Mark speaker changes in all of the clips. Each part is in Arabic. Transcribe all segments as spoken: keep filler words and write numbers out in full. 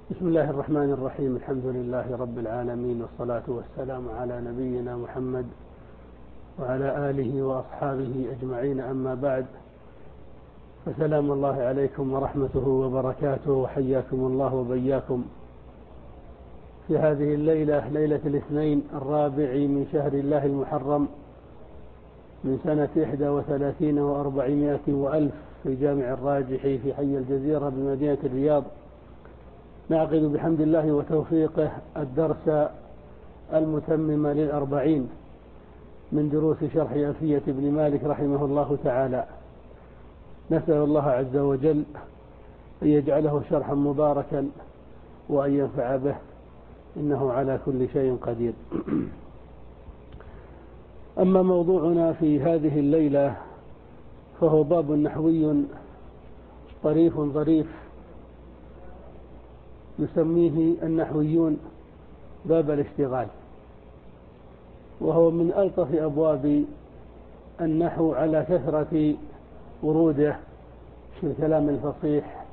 Speaker 1: بسم الله الرحمن الرحيم. الحمد لله رب العالمين، والصلاة والسلام على نبينا محمد وعلى آله وأصحابه أجمعين، أما بعد، فسلام الله عليكم ورحمته وبركاته، وحياكم الله وبياكم في هذه الليلة، ليلة الاثنين الرابع من شهر الله المحرم من سنة إحدى وثلاثين وأربعمائة وألف في جامع الراجح في حي الجزيرة بمدينة الرياض. نعقد بحمد الله وتوفيقه الدرس المتمم للأربعين من دروس شرح ألفية ابن مالك رحمه الله تعالى. نسأل الله عز وجل أن يجعله شرحا مباركا وأن ينفع به، إنه على كل شيء قدير. أما موضوعنا في هذه الليلة فهو باب نحوي طريف ظريف يسميه النحويون باب الاشتغال، وهو من ألطف أبواب النحو على كثرة وروده في الكلام الفصيح،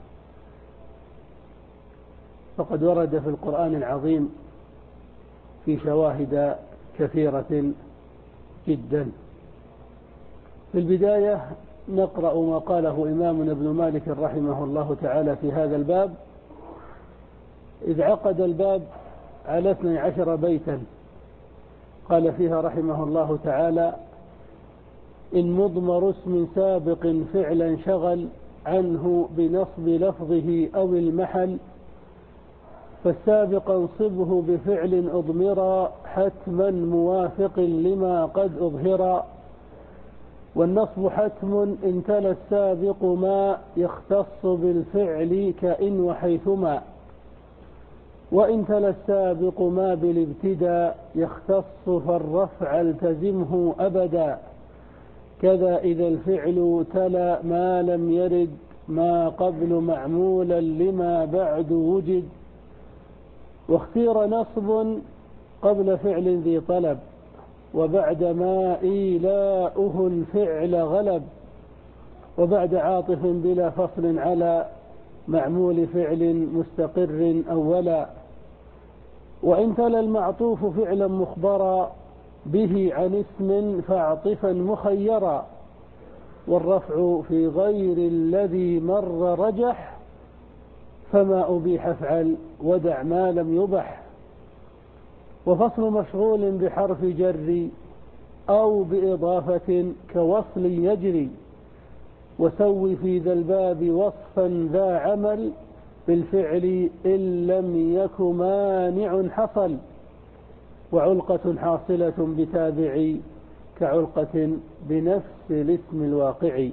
Speaker 1: فقد ورد في القرآن العظيم في شواهد كثيرة جدا. في البداية نقرأ ما قاله إمامنا ابن مالك رحمه الله تعالى في هذا الباب، إذ عقد الباب على اثني عشر بيتا، قال فيها رحمه الله تعالى: إن مضمر اسم سابق فعلا شغل عنه بنصب لفظه أو المحل، فالسابق انصبه بفعل أضمرا حتما موافق لما قد أظهرا، والنصب حتم إن تلا السابق ما يختص بالفعل كإن وحيثما، وإن تلا السابق ما بالابتداء يختص فالرفع التزمه أبدا، كذا إذا الفعل تلا ما لم يرد ما قبل معمولا لما بعد وجد، واختير نصب قبل فعل ذي طلب وبعد ما إيلاؤه الفعل غلب، وبعد عاطف بلا فصل على معمول فعل مستقر أولا، وإن تلا المعطوف فعلا مخبرا به عن اسم فاعطفا مخيرا، والرفع في غير الذي مر رجح فما أبيح افعل ودع ما لم يبح، وفصل مشغول بحرف جر أو بإضافة كوصل يجري، وسوي في ذا الباب وصفا ذا عمل بالفعل إن لم يك مانع حصل، وعلقة حاصلة بتابع كعلقة بنفس الاسم الواقع.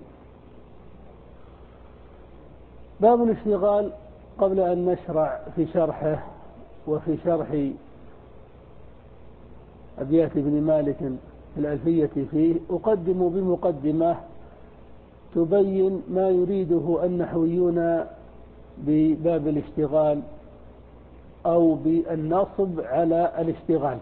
Speaker 1: باب الاشتغال، قبل أن نشرع في شرحه وفي شرح أبيات ابن مالك الألفية فيه، أقدم بمقدمة تبين ما يريده النحويون بباب الاشتغال أو بالنصب على الاشتغال.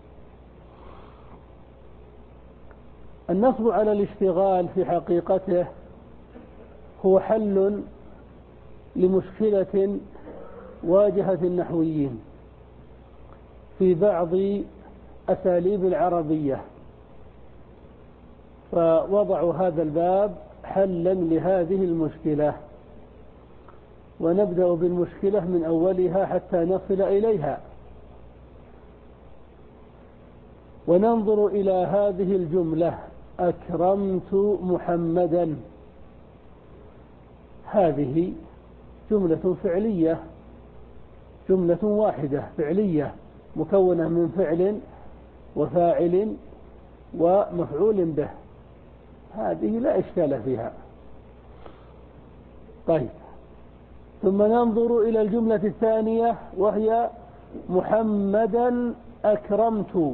Speaker 1: النصب على الاشتغال في حقيقته هو حل لمشكلة واجهت النحويين في بعض أساليب العربية، فوضعوا هذا الباب حلا لهذه المشكلة، ونبدأ بالمشكلة من أولها حتى نصل إليها، وننظر إلى هذه الجملة: أكرمت محمدا. هذه جملة فعلية، جملة واحدة فعلية مكونة من فعل وفاعل ومفعول به، هذه لا إشكال فيها. طيب، ثم ننظر إلى الجملة الثانية وهي محمدا أكرمت.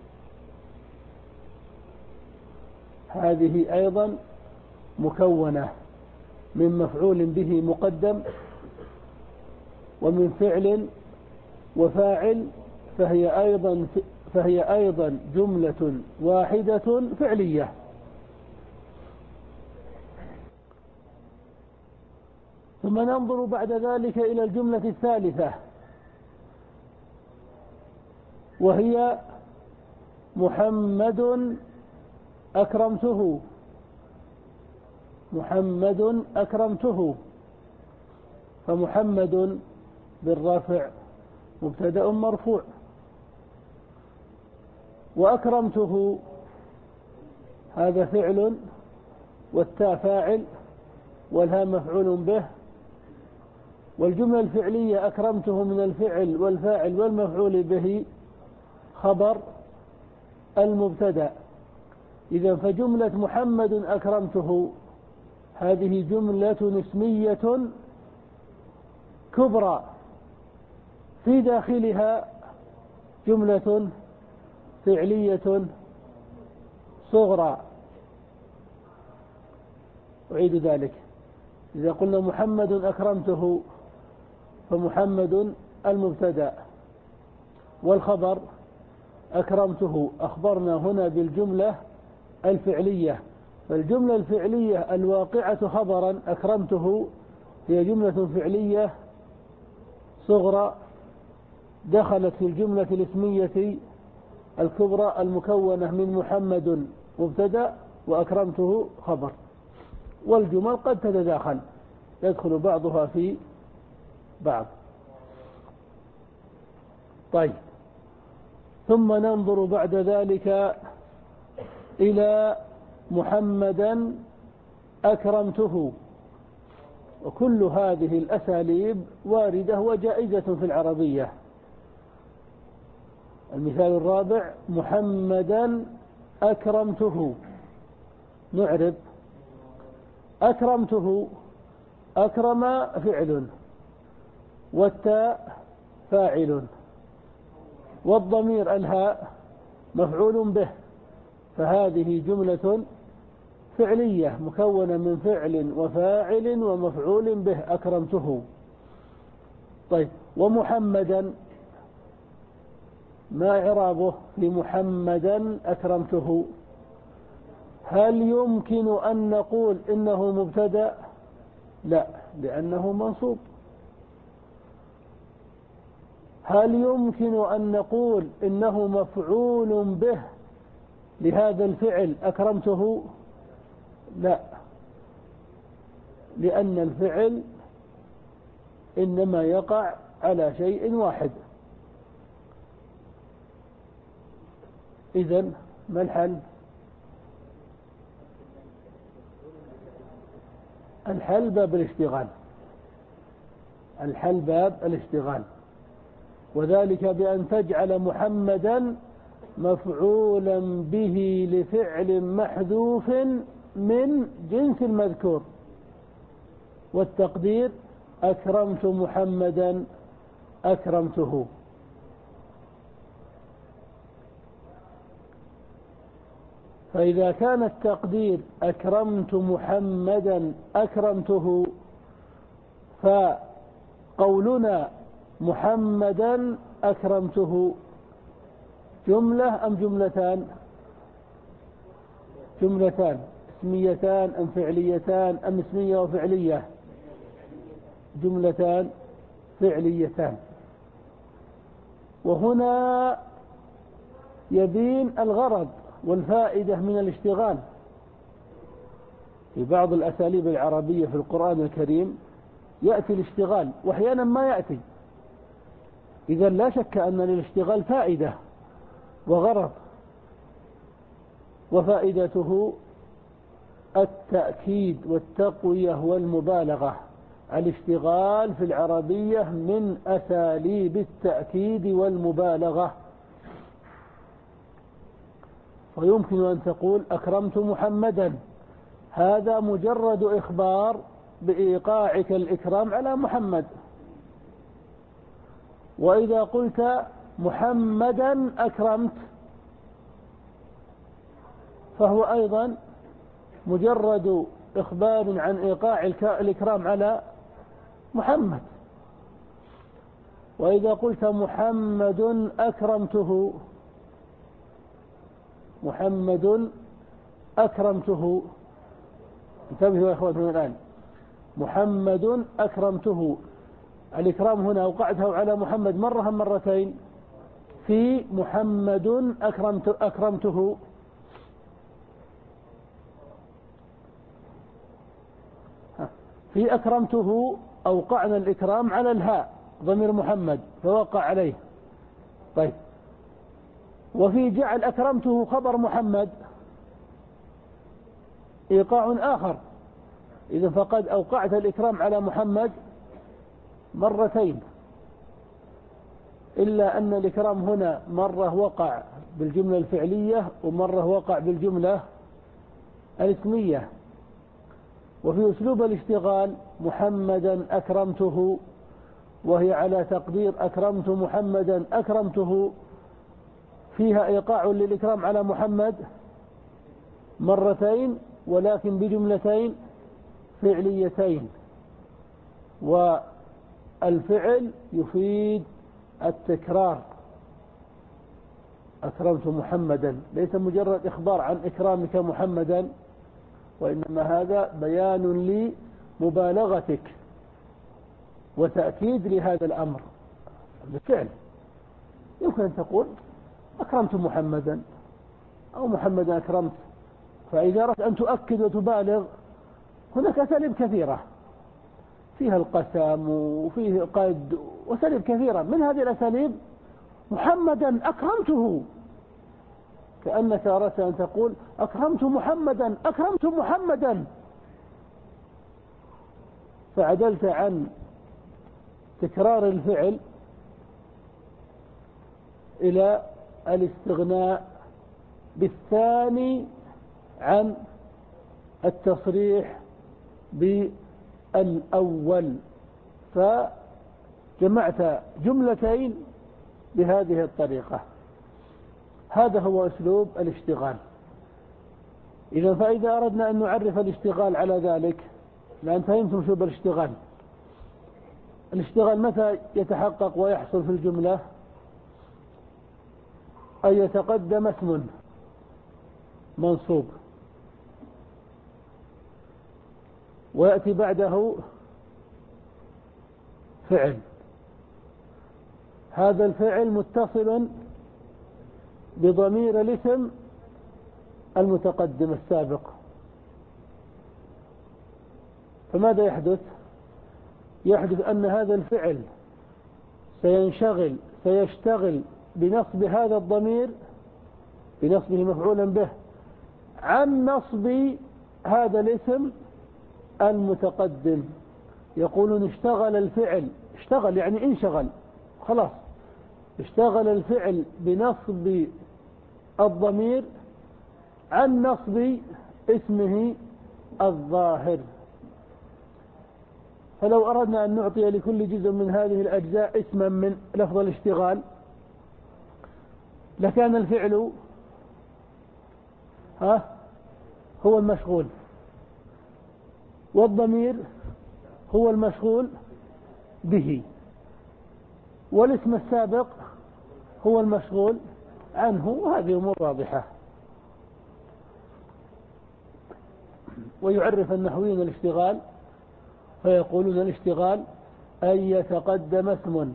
Speaker 1: هذه أيضا مكونة من مفعول به مقدم ومن فعل وفاعل، فهي أيضا فهي أيضا جملة واحدة فعلية. ثم ثم ننظر بعد ذلك إلى الجملة الثالثة، وهي محمد أكرمته. محمد أكرمته، فمحمد بالرفع مبتدأ مرفوع، وأكرمته هذا فعل، والتاء فاعل، والهاء مفعول به، والجملة الفعلية أكرمته من الفعل والفاعل والمفعول به خبر المبتدأ. إذن فجملة محمد أكرمته هذه جملة اسمية كبرى، في داخلها جملة فعلية صغرى. أعيد ذلك، إذا قلنا محمد أكرمته فمحمد المبتدأ، والخبر أكرمته، أخبرنا هنا بالجملة الفعلية، فالجملة الفعلية الواقعة خبرا أكرمته هي جملة فعلية صغرى دخلت في الجملة الاسمية الكبرى المكونة من محمد مبتدأ وأكرمته خبر، والجمل قد تتداخل، يدخل بعضها في بعض. طيب، ثم ننظر بعد ذلك إلى محمدا أكرمته. وكل هذه الأساليب واردة وجائزة في العربية. المثال الرابع: محمدا أكرمته. نعرب أكرمته، أكرم فعل، والتاء فاعل، والضمير الهاء مفعول به، فهذه جملة فعلية مكونة من فعل وفاعل ومفعول به أكرمته. طيب، ومحمدا ما إعرابه لمحمدا أكرمته؟ هل يمكن أن نقول إنه مبتدأ؟ لا، لأنه منصوب. هل يمكن أن نقول إنه مفعول به لهذا الفعل أكرمته؟ لا، لأن الفعل إنما يقع على شيء واحد. إذن ما الحل؟ الحل باب الاشتغال. الحل باب الاشتغال، وذلك بأن تجعل محمدا مفعولا به لفعل محذوف من جنس المذكور، والتقدير أكرمت محمدا أكرمته. فإذا كان التقدير أكرمت محمدا أكرمته، فقولنا محمدا أكرمته جملة أم جملتان؟ جملتان. اسميتان أم فعليتان أم اسمية وفعلية؟ جملتان فعليتان. وهنا يبين الغرض والفائدة من الاشتغال. في بعض الأساليب العربية في القرآن الكريم يأتي الاشتغال وأحيانا ما يأتي. إذا لا شك أن للاشتغال فائدة وغرض، وفائدته التأكيد والتقوية والمبالغة. الاشتغال في العربية من أساليب التأكيد والمبالغة. ويمكن أن تقول أكرمت محمدا، هذا مجرد إخبار بإيقاعك الإكرام على محمد. وإذا قلت محمدا أكرمت فهو أيضا مجرد إخبار عن إيقاع الإكرام على محمد. وإذا قلت محمد أكرمته، محمد أكرمته، انتبهوا يا أخواتنا الآن، محمد أكرمته. الإكرام هنا أوقعته على محمد مرة هم مرتين؟ في محمد أكرمت أكرمته. في أكرمته أوقعنا الإكرام على الهاء ضمير محمد فوقع عليه. طيب، وفي جعل أكرمته خبر محمد إيقاع آخر. إذا فقد أوقعت الإكرام على محمد مرتين، إلا أن الإكرام هنا مرة وقع بالجملة الفعلية ومرة وقع بالجملة الاسمية. وفي أسلوب الاشتغال محمدا أكرمته، وهي على تقدير أكرمت محمدا أكرمته، فيها إيقاع للإكرام على محمد مرتين ولكن بجملتين فعليتين، والفعل يفيد التكرار. أكرمت محمدا ليس مجرد إخبار عن إكرامك محمدا، وإنما هذا بيان لمبالغتك وتأكيد لهذا الأمر بالفعل. يمكن أن تقول أكرمت محمدا أو محمدا أكرمت، فإذا أردت أن تؤكد وتبالغ هناك أساليب كثيرة فيها القسم وفيه قد وأساليب كثيرة. من هذه الأساليب محمدا أكرمته، كأنك أردت أن تقول أكرمت محمدا أكرمت محمدا، فعدلت عن تكرار الفعل إلى الاستغناء بالثاني عن التصريح بالأول، فجمعت جملتين بهذه الطريقة. هذا هو أسلوب الاشتغال. إذا فإذا أردنا أن نعرف الاشتغال على ذلك، لأن فهمتم أسلوب الاشتغال. الاشتغال متى يتحقق ويحصل في الجملة؟ أن يتقدم اسم منصوب ويأتي بعده فعل، هذا الفعل متصل بضمير الاسم المتقدم السابق. فماذا يحدث؟ يحدث أن هذا الفعل سينشغل سيشتغل بنصب هذا الضمير، بنصبه مفعولا به، عن نصب هذا الاسم المتقدم. يقولون اشتغل الفعل، اشتغل يعني انشغل، خلاص اشتغل الفعل بنصب الضمير عن نصب اسمه الظاهر. فلو أردنا أن نعطي لكل جزء من هذه الأجزاء اسما من لفظ الاشتغال لكان الفعل ها هو المشغول، والضمير هو المشغول به، والاسم السابق هو المشغول عنه. وهذه أمور واضحة. ويعرف النحويين الاشتغال فيقولون الاشتغال أن يتقدم اسم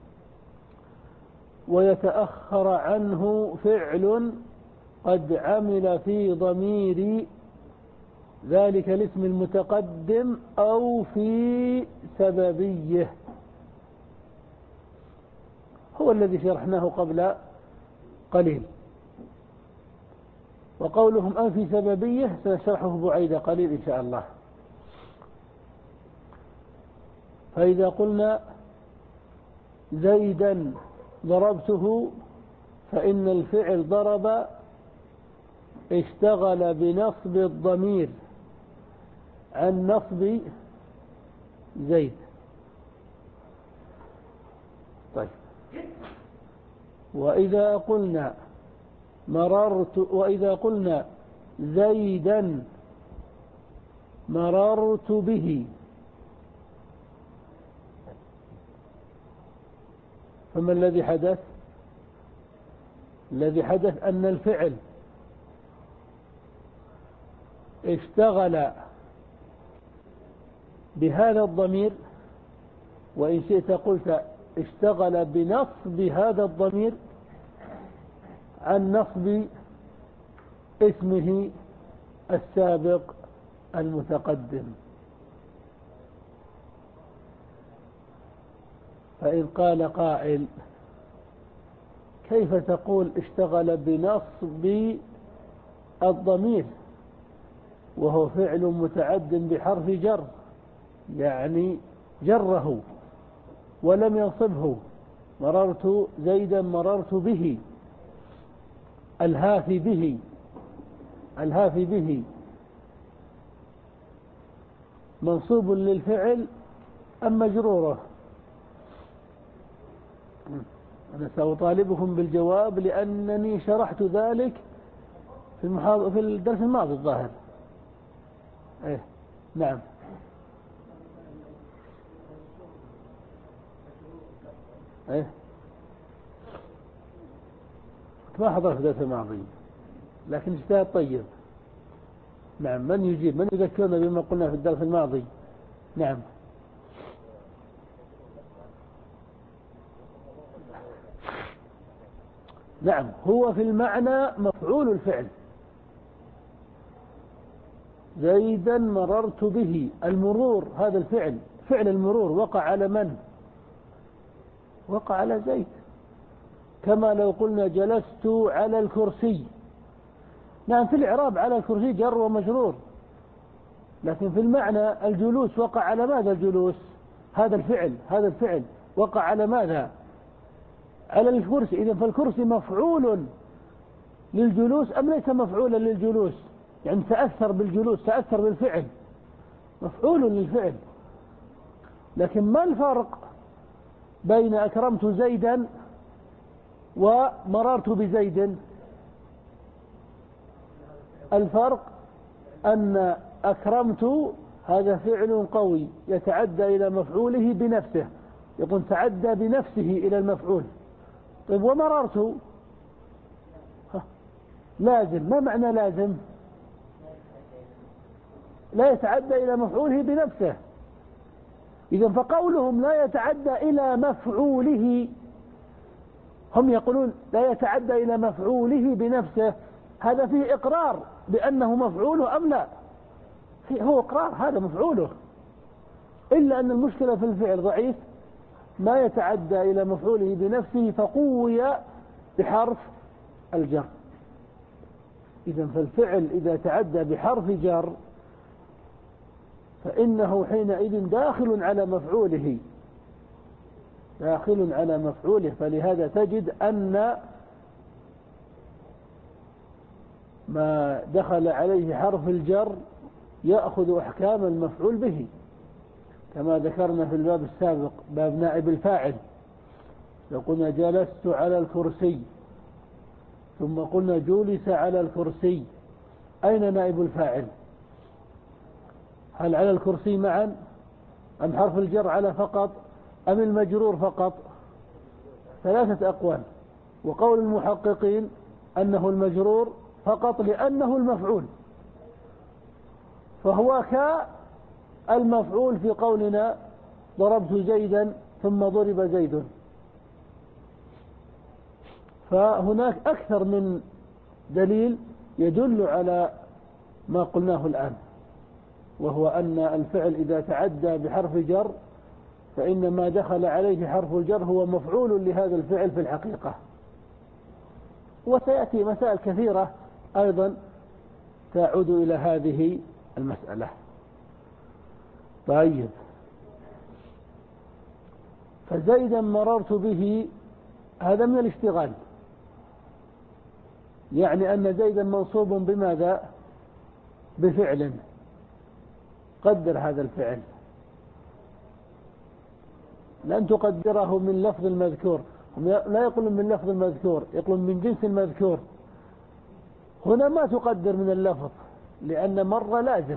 Speaker 1: ويتأخر عنه فعل قد عمل في ضمير ذلك الاسم المتقدم أو في سببيه. هو الذي شرحناه قبل قليل. وقولهم أن في سببيه سنشرحه بعيد قليل إن شاء الله. فإذا قلنا زيدا ضربته، فإن الفعل ضرب اشتغل بنصب الضمير عن نصب زيد. طيب، وإذا قلنا مررت وإذا قلنا زيدا مررت به، فما الذي حدث؟ الذي حدث أن الفعل اشتغل بهذا الضمير، وإن شئت قلت اشتغل بنصب هذا الضمير عن نصب اسمه السابق المتقدم. فإن قال قائل كيف تقول اشتغل بنصب الضمير وهو فعل متعد بحرف جر، يعني جره ولم ينصبه، مررت زيدا مررت به، الهافي به الهافي به منصوب للفعل أم مجروره؟ أنا سأطالبهم بالجواب لأنني شرحت ذلك في المحاضرة في الدرس الماضي الظاهر. إيه نعم. إيه ما حضرت الدرس الماضي لكن اجتهاد طيب. نعم. من يجيب؟ من يذكرنا بما قلنا في الدرس الماضي؟ نعم. نعم هو في المعنى مفعول الفعل. زيدا مررت به، المرور هذا الفعل، فعل المرور وقع على من؟ وقع على زيد. كما لو قلنا جلست على الكرسي. نعم في الإعراب على الكرسي جر ومجرور، لكن في المعنى الجلوس وقع على ماذا؟ الجلوس هذا الفعل هذا الفعل وقع على ماذا؟ على الكرسي. إذن فالكرسي مفعول للجلوس أم ليس مفعولا للجلوس؟ يعني تأثر بالجلوس، تأثر بالفعل، مفعول للفعل. لكن ما الفرق بين أكرمت زيدا ومررت بزيد؟ الفرق أن أكرمت هذا فعل قوي يتعدى إلى مفعوله بنفسه، يكون تعدى بنفسه إلى المفعول. طيب ومررت لازم. ما معنى لازم؟ لا يتعدى إلى مفعوله بنفسه. إذن فقولهم لا يتعدى إلى مفعوله، هم يقولون لا يتعدى إلى مفعوله بنفسه، هذا فيه إقرار بأنه مفعوله أم لا؟ هو إقرار هذا مفعوله، إلا أن المشكلة في الفعل ضعيف ما يتعدى إلى مفعوله بنفسه فقوي بحرف الجر. إذن فالفعل إذا تعدى بحرف جر فإنه حينئذ داخل على مفعوله، داخل على مفعوله. فلهذا تجد أن ما دخل عليه حرف الجر يأخذ أحكام المفعول به، كما ذكرنا في الباب السابق باب نائب الفاعل. لو قلنا جلست على الكرسي ثم قلنا جلس على الكرسي، أين نائب الفاعل؟ هل على الكرسي معا أم حرف الجر على فقط أم المجرور فقط؟ ثلاثة أقوال. وقول المحققين أنه المجرور فقط لأنه المفعول، فهو كالمفعول في قولنا ضربت زيدا ثم ضرب زيد. فهناك أكثر من دليل يدل على ما قلناه الآن، وهو أن الفعل إذا تعدى بحرف جر فإن ما دخل عليه حرف الجر هو مفعول لهذا الفعل في الحقيقة. وسيأتي مسائل كثيرة أيضا تعود إلى هذه المسألة. طيب، فزيدا مررت به هذا من الاشتغال، يعني أن زيدا منصوب بماذا؟ بفعل. قدر هذا الفعل، لن تقدره من لفظ المذكور، لا يقولون من لفظ المذكور، يقولون من جنس المذكور. هنا ما تقدر من اللفظ لأن مر لازم،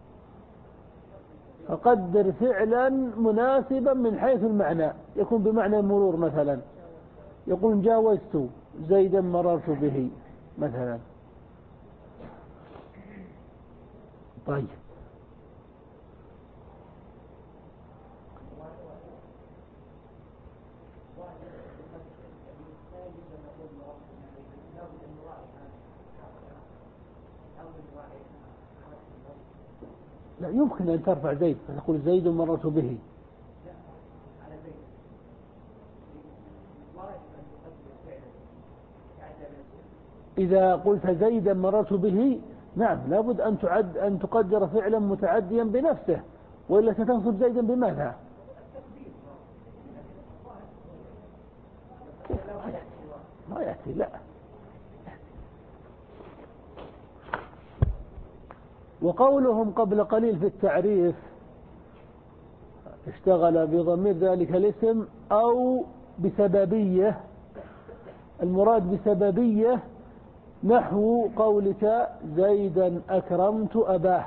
Speaker 1: فقدر فعلا مناسبا من حيث المعنى، يكون بمعنى المرور مثلا، يقول جاوزت زيدا مررت به مثلا. طيب، لا يمكن أن ترفع زيد فتقول زيد مررت به. إذا قلت زيدا مررت به نعم لابد أن تعد أن تقدر فعلا متعديا بنفسه، وإلا ستنصب زيدا بماذا؟ ما يأتي لا. وقولهم قبل قليل في التعريف اشتغل بضمير ذلك الاسم أو بسببية، المراد بسببية نحو قولك زيدا أكرمت أباه،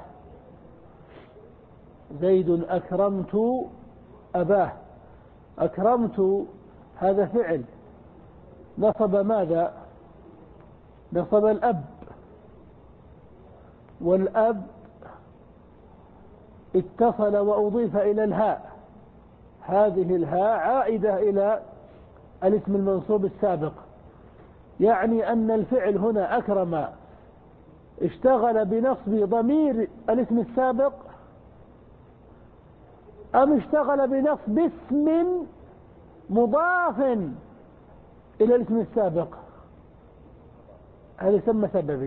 Speaker 1: زيد أكرمت أباه. أكرمت هذا فعل نصب ماذا؟ نصب الأب، والأب اتصل وأضيف إلى الهاء، هذه الهاء عائدة إلى الاسم المنصوب السابق، يعني أن الفعل هنا أكرم اشتغل بنصب ضمير الاسم السابق أم اشتغل بنصب اسم مضاف إلى الاسم السابق؟ هذا يسمى سببي.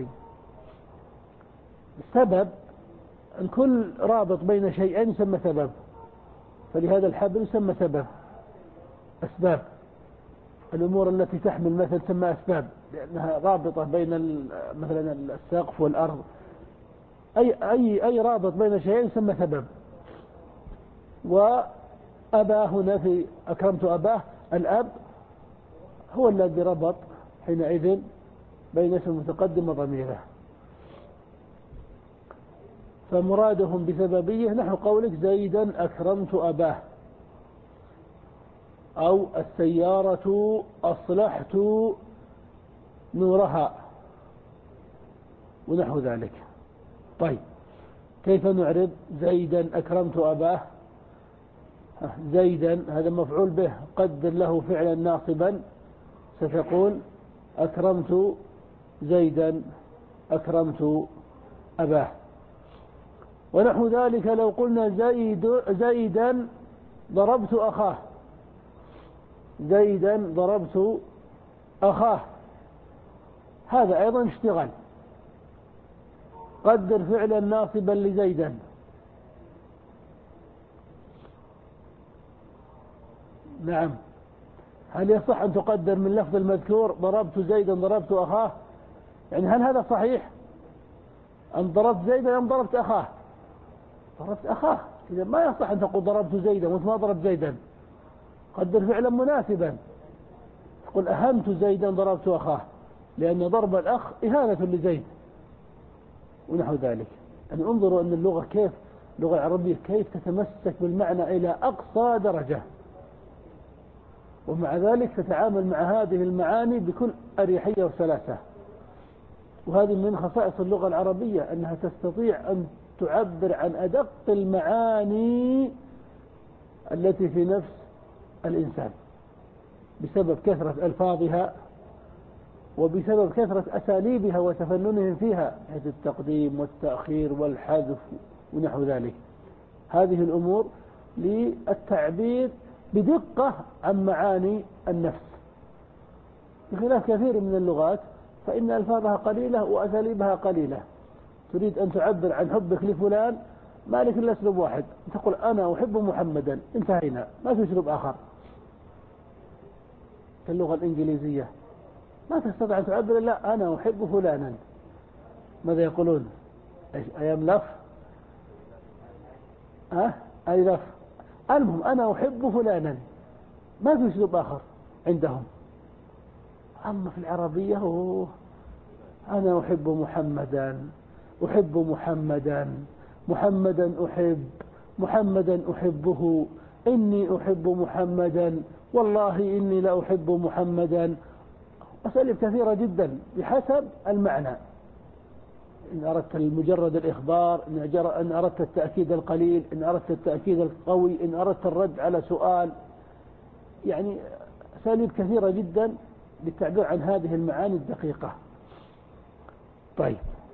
Speaker 1: السبب الكل رابط بين شيئين يسمى سبب، فلهذا الحبل يسمى سبب. أسباب الأمور التي تحمل مثل تسمى أسباب لأنها رابطة بين مثلا السقف والأرض، أي أي أي رابط بين شيئين يسمى سبب. وأباه هنا في أكرمت أباه، الأب هو الذي ربط حينئذ بين اسم المتقدم وضميره. فمرادهم بسببية نحو قولك زيدا أكرمت أباه، أو السيارة أصلحت نورها ونحو ذلك. طيب كيف نعرب زيدا أكرمت أباه؟ زيدا هذا مفعول به قدر له فعلا ناصبا، ستقول أكرمت زيدا أكرمت أباه. ونحو ذلك لو قلنا زيد زيدا ضربت أخاه، زيدا ضربت أخاه، هذا أيضا اشتغل، قدر فعلا ناصبا لزيدا. نعم، هل يصح أن تقدر من لفظ المذكور ضربت زيدا ضربت أخاه؟ يعني هل هذا صحيح أن ضربت زيدا أم ضربت أخاه؟ ضربت أخاه، إذا ما يصح أن تقول ضربت زيدا وأنت ما ضربت زيدا، قدر فعلا مناسبا، تقول أهنت زيدا ضربت أخاه، لأن ضرب الأخ إهانة لزيد ونحو ذلك. يعني انظروا أن اللغة كيف، اللغة العربية كيف تتمسك بالمعنى إلى أقصى درجة، ومع ذلك تتعامل مع هذه المعاني بكل أريحية وسلاسة. وهذه من خصائص اللغة العربية أنها تستطيع أن تعبر عن أدق المعاني التي في نفس الإنسان بسبب كثرة ألفاظها وبسبب كثرة أساليبها وتفننهم فيها، حيث التقديم والتأخير والحذف ونحو ذلك. هذه الأمور للتعبير بدقة عن معاني النفس، بخلاف كثير من اللغات فإن ألفاظها قليلة وأساليبها قليلة. تريد أن تعبر عن حبك لفلان ما لك إلا أسلوب واحد، تقول أنا أحب محمدا، انتهينا، ما في أسلوب آخر. في اللغة الإنجليزية ما تستطيع أن تعبر إلا أنا أحب فلانا. ماذا يقولون؟ I am love أه؟ I love. المهم أنا أحب فلانا، ما في أسلوب آخر عندهم. أما في العربية أوه أنا أحب محمدا، أحب محمدا، محمدا أحب، محمدا أحبه، إني أحب محمدا، والله إني لا أحب محمدا. أساليب كثيرة جدا بحسب المعنى. إن أردت مجرد الإخبار، إن أردت التأكيد القليل، إن أردت التأكيد القوي، إن أردت الرد على سؤال، يعني أساليب كثيرة جدا للتعبير عن هذه المعاني الدقيقة. طيب،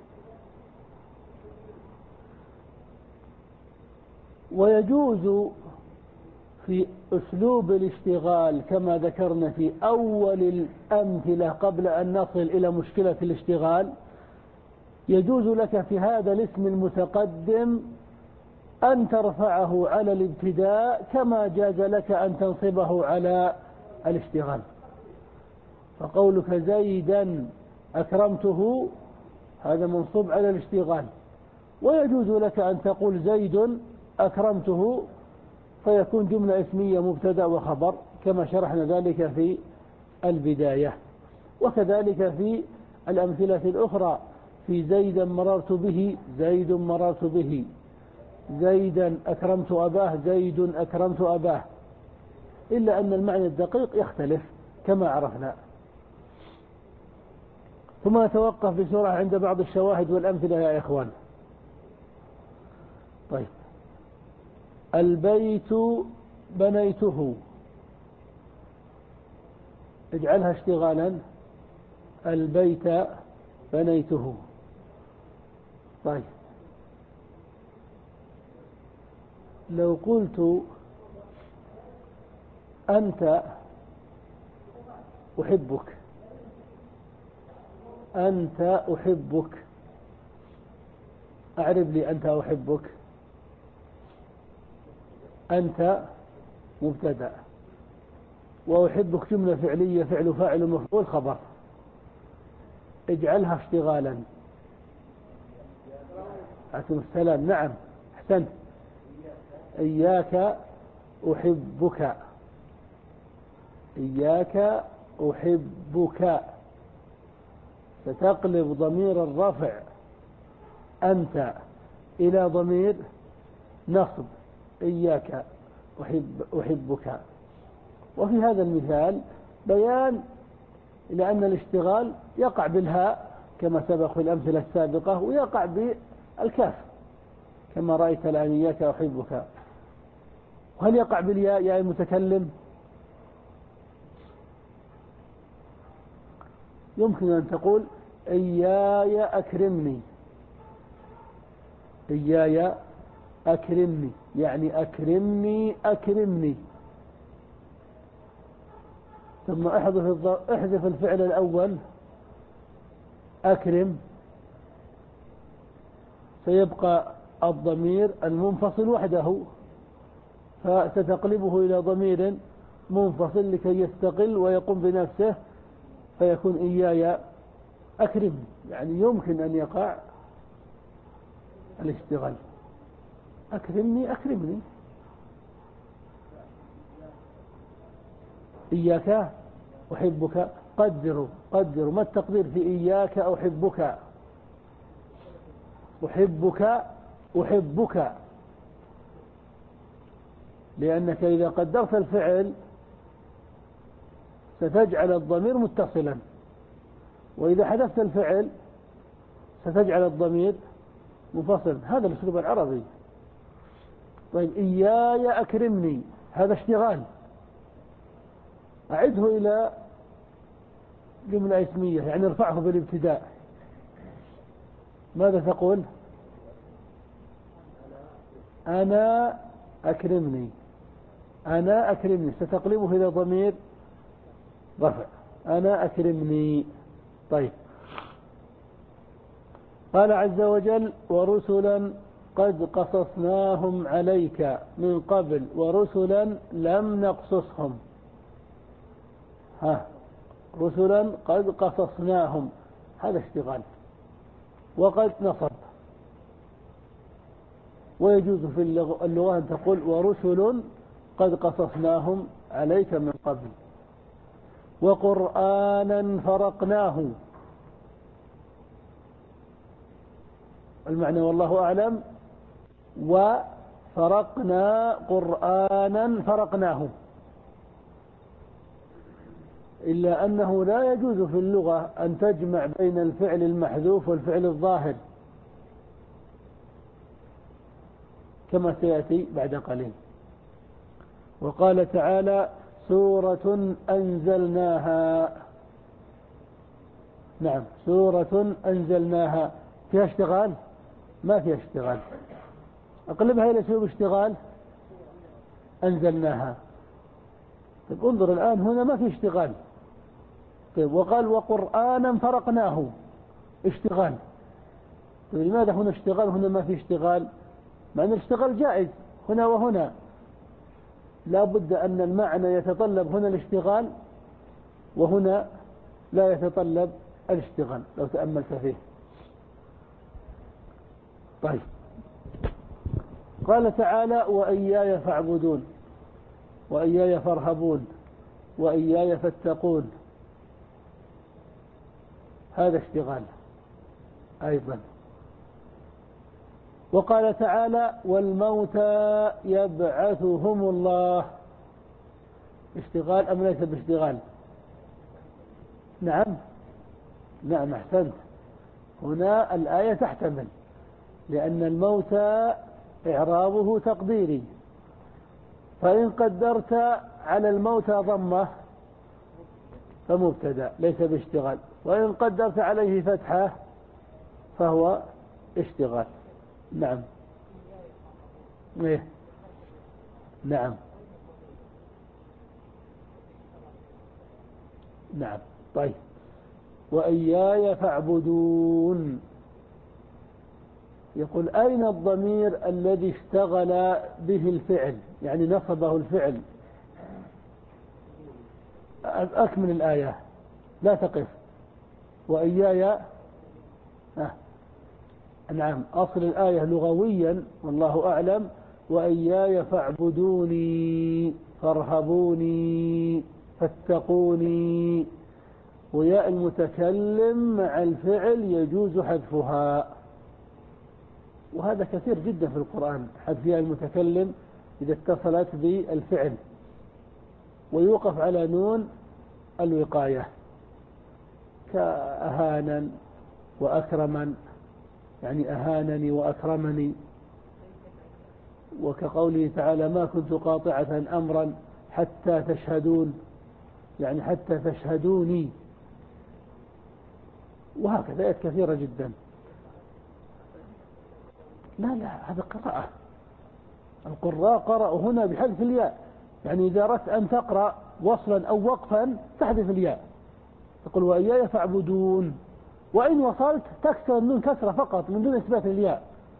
Speaker 1: ويجوز في أسلوب الاشتغال كما ذكرنا في أول الأمثلة قبل أن نصل إلى مشكلة الاشتغال، يجوز لك في هذا الاسم المتقدم أن ترفعه على الابتداء كما جاز لك أن تنصبه على الاشتغال. فقولك زيدا أكرمته هذا منصوب على الاشتغال، ويجوز لك أن تقول زيد أكرمته فيكون جملة اسمية مبتدأ وخبر كما شرحنا ذلك في البداية. وكذلك في الأمثلة الأخرى، في زيدا مررت به زيد مررت به، زيدا أكرمت أباه زيد أكرمت أباه، إلا أن المعنى الدقيق يختلف كما عرفنا. ثم نتوقف بسرعة عند بعض الشواهد والأمثلة يا إخوان. طيب، البيت بنيته اجعلها اشتغالا، البيت بنيته. طيب، لو قلت أنت أحبك، أنت أحبك، أعرف لي أنت أحبك. أنت مبتدأ، وأحبك جملة فعلية فعل فاعل مفعول خبر، اجعلها اشتغالا. عليكم السلام. نعم أحسنت. إياك أحبك، إياك أحبك، ستقلب ضمير الرفع أنت إلى ضمير نصب إياك أحب أحبك. وفي هذا المثال بيان إلى أن الاشتغال يقع بالهاء كما سبق في الأمثلة السابقة، ويقع بالكاف كما رأيت الآن إياك أحبك. وهل يقع بالياء يا المتكلم؟ يمكن أن تقول إياي أكرمني، إياي أكرمني يعني أكرمني أكرمني، ثم احذف احذف الفعل الأول أكرم، سيبقى الضمير المنفصل وحده، فستقلبه إلى ضمير منفصل لكي يستقل ويقوم بنفسه، فيكون إياي أكرمني، يعني يمكن أن يقع الاشتغال. أكرمني أكرمني. إياك أحبك، قدروا قدروا ما التقدير في إياك أحبك؟ أحبك أحبك، لأنك إذا قدرت الفعل ستجعل الضمير متصلا، وإذا حذفت الفعل ستجعل الضمير منفصلا. هذا الأسلوب العربي. طيب، إياي أكرمني هذا اشتغال، أعده إلى جملة اسمية يعني ارفعه بالابتداء. ماذا تقول؟ أنا أكرمني، أنا أكرمني، ستقلبه إلى ضمير رفع أنا أكرمني. طيب، قال عز وجل ورسلا قد قصصناهم عليك من قبل ورسلا لم نقصصهم. ها، رسلا قد قصصناهم هذا اشتغال، وقد نصب. ويجوز في اللغة أن تقول ورسل قد قصصناهم عليك من قبل. وقرآنا فرقناه، المعنى والله أعلم. وفرقنا قرآنا فرقناه، إلا أنه لا يجوز في اللغة أن تجمع بين الفعل المحذوف والفعل الظاهر كما سيأتي بعد قليل. وقال تعالى سورة أنزلناها. نعم، سورة أنزلناها فيها اشتغال؟ ما فيها اشتغال. أقلبها إلى اسلوب اشتغال، أنزلناها. طيب انظر الآن هنا ما في اشتغال. طيب وقال وقرآنا فرقناه، اشتغال. طيب لماذا هنا اشتغال هنا ما في اشتغال؟ مع أن الاشتغال جائز هنا وهنا. لا بد أن المعنى يتطلب هنا الاشتغال وهنا لا يتطلب الاشتغال لو تأملت فيه. طيب قال تعالى وإياي فاعبدون وإياي فارهبون وإياي فاتقون، هذا اشتغال أيضا. وقال تعالى والموتى يبعثهم الله، اشتغال أم ليس باشتغال؟ نعم نعم أحسنت. هنا الآية تحتمل، لأن الموتى إعرابه تقديري، فإن قدرت على الموتى ضمه فمبتدأ ليس باشتغال، وإن قدرت عليه فتحة فهو اشتغال. نعم إيه؟ نعم نعم. طيب وإياي فاعبدون، يقول أين الضمير الذي اشتغل به الفعل، يعني نصبه الفعل؟ أكمل الآية لا تقف. وإياي آه. نعم، أصل الآية لغويا والله أعلم وإياي فاعبدوني فارهبوني فاتقوني، وياء المتكلم مع الفعل يجوز حذفها، وهذا كثير جدا في القرآن، حذف ياء المتكلم إذا اتصلت بالفعل، ويوقف على نون الوقاية كأهانا وأكرما، يعني أهانني وأكرمني. وكقوله تعالى ما كنت قاطعة أمرا حتى تشهدون، يعني حتى تشهدوني. وهكذا آيات كثيرة جدا. لا لا هذا قراءة، القراء قرأوا هنا بحذف الياء، يعني إذا أردت أن تقرأ وصلا أو وقفا تحذف الياء، تقول وإياي فاعبدون، وإن وصلت تكسر النون كسرة فقط من دون إثبات الياء.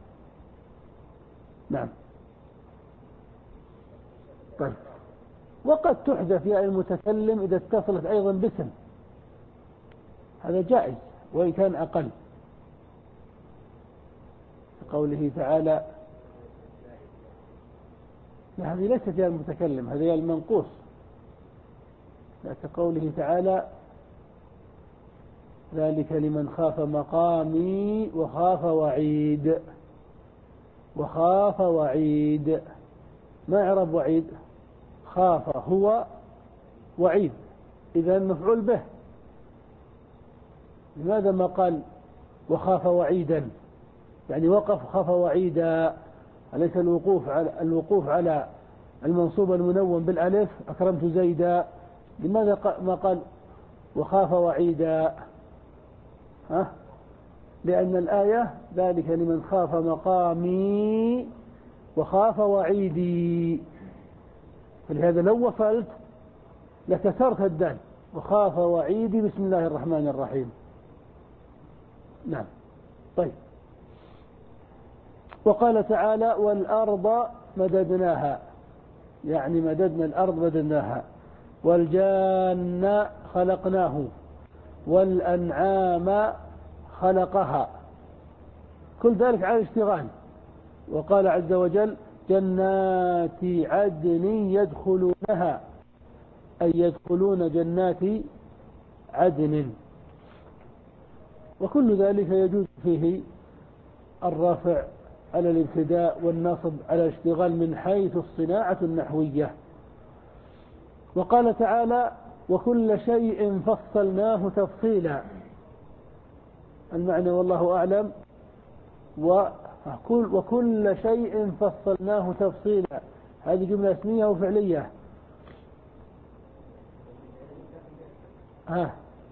Speaker 1: نعم. طيب وقد تحذف ياء المتكلم إذا اتصلت أيضا باسم، هذا جائز وإن كان أقل، قوله تعالى لا هذه ليست ياء المتكلم، هذه ياء المنقوص. كقوله تعالى ذلك لمن خاف مقامي وخاف وعيد، وخاف وعيد ما إعراب وعيد؟ خاف هو وعيد إذا مفعول به، لماذا ما قال وخاف وعيدا؟ يعني وقف خاف وعيدا، أليس الوقوف على الوقوف على المنصوب المنون بالألف أكرمت زيدا؟ لماذا ما قال وخاف وعيدا؟ ها؟ لأن الآية ذلك لمن خاف مقامي وخاف وعيدي، فلهذا لو وصلت لكسرت الدال وخاف وعيدي بسم الله الرحمن الرحيم. نعم. طيب وقال تعالى والأرض مددناها، يعني مددنا الأرض مددناها، والجان خلقناه والأنعام خلقها، كل ذلك على الاشتغال. وقال عز وجل جنات عدن يدخلونها، أي يدخلون جنات عدن، وكل ذلك يجوز فيه الرفع على الابتداء والنصب على الاشتغال من حيث الصناعة النحوية. وقال تعالى وكل شيء فصلناه تفصيلا، المعنى والله أعلم. وكل, وكل شيء فصلناه تفصيلا، هذه جملة اسمية وفعلية. آه.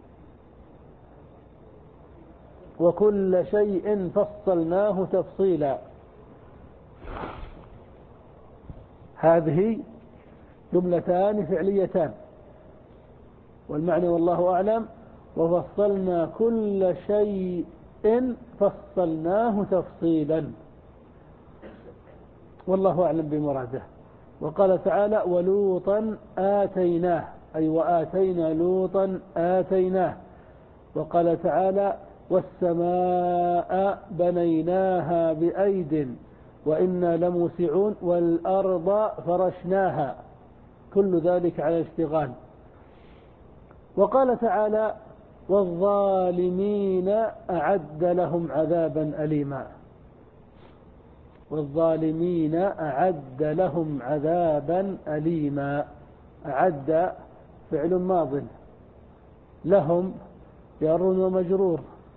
Speaker 1: وكل شيء فصلناه تفصيلا. هذه جملتان فعليتان، والمعنى والله أعلم وفصلنا كل شيء فصلناه تفصيلا، والله أعلم بمراده. وقال تعالى ولوطا آتيناه، أي وآتينا لوطا آتيناه. وقال تعالى والسماء بنيناها بأيد وإنا لموسعون والأرض فرشناها، كل ذلك على اشتغال. وقال تعالى والظالمين أعد لهم عذابا أليما، والظالمين أعد لهم عذابا أليما. أعد فعل ماض، لهم جار ومجرور،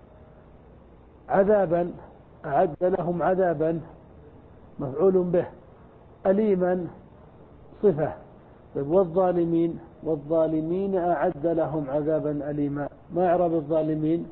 Speaker 1: عذابا أعد لهم عذابا مفعول به، أليما صفة. والظالمين والظالمين أعد لهم عذابا أليما، ما إعراب الظالمين؟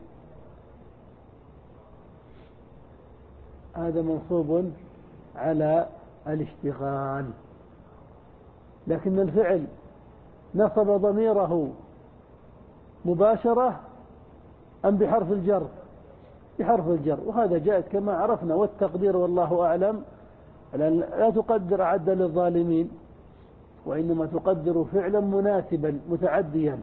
Speaker 1: هذا منصوب على الاشتغال، لكن الفعل نصب ضميره مباشرة أم بحرف الجر؟ بحرف الجر، وهذا جاءت كما عرفنا. والتقدير والله أعلم لا تقدر أعد للظالمين، وإنما تقدر فعلا مناسبا متعديا،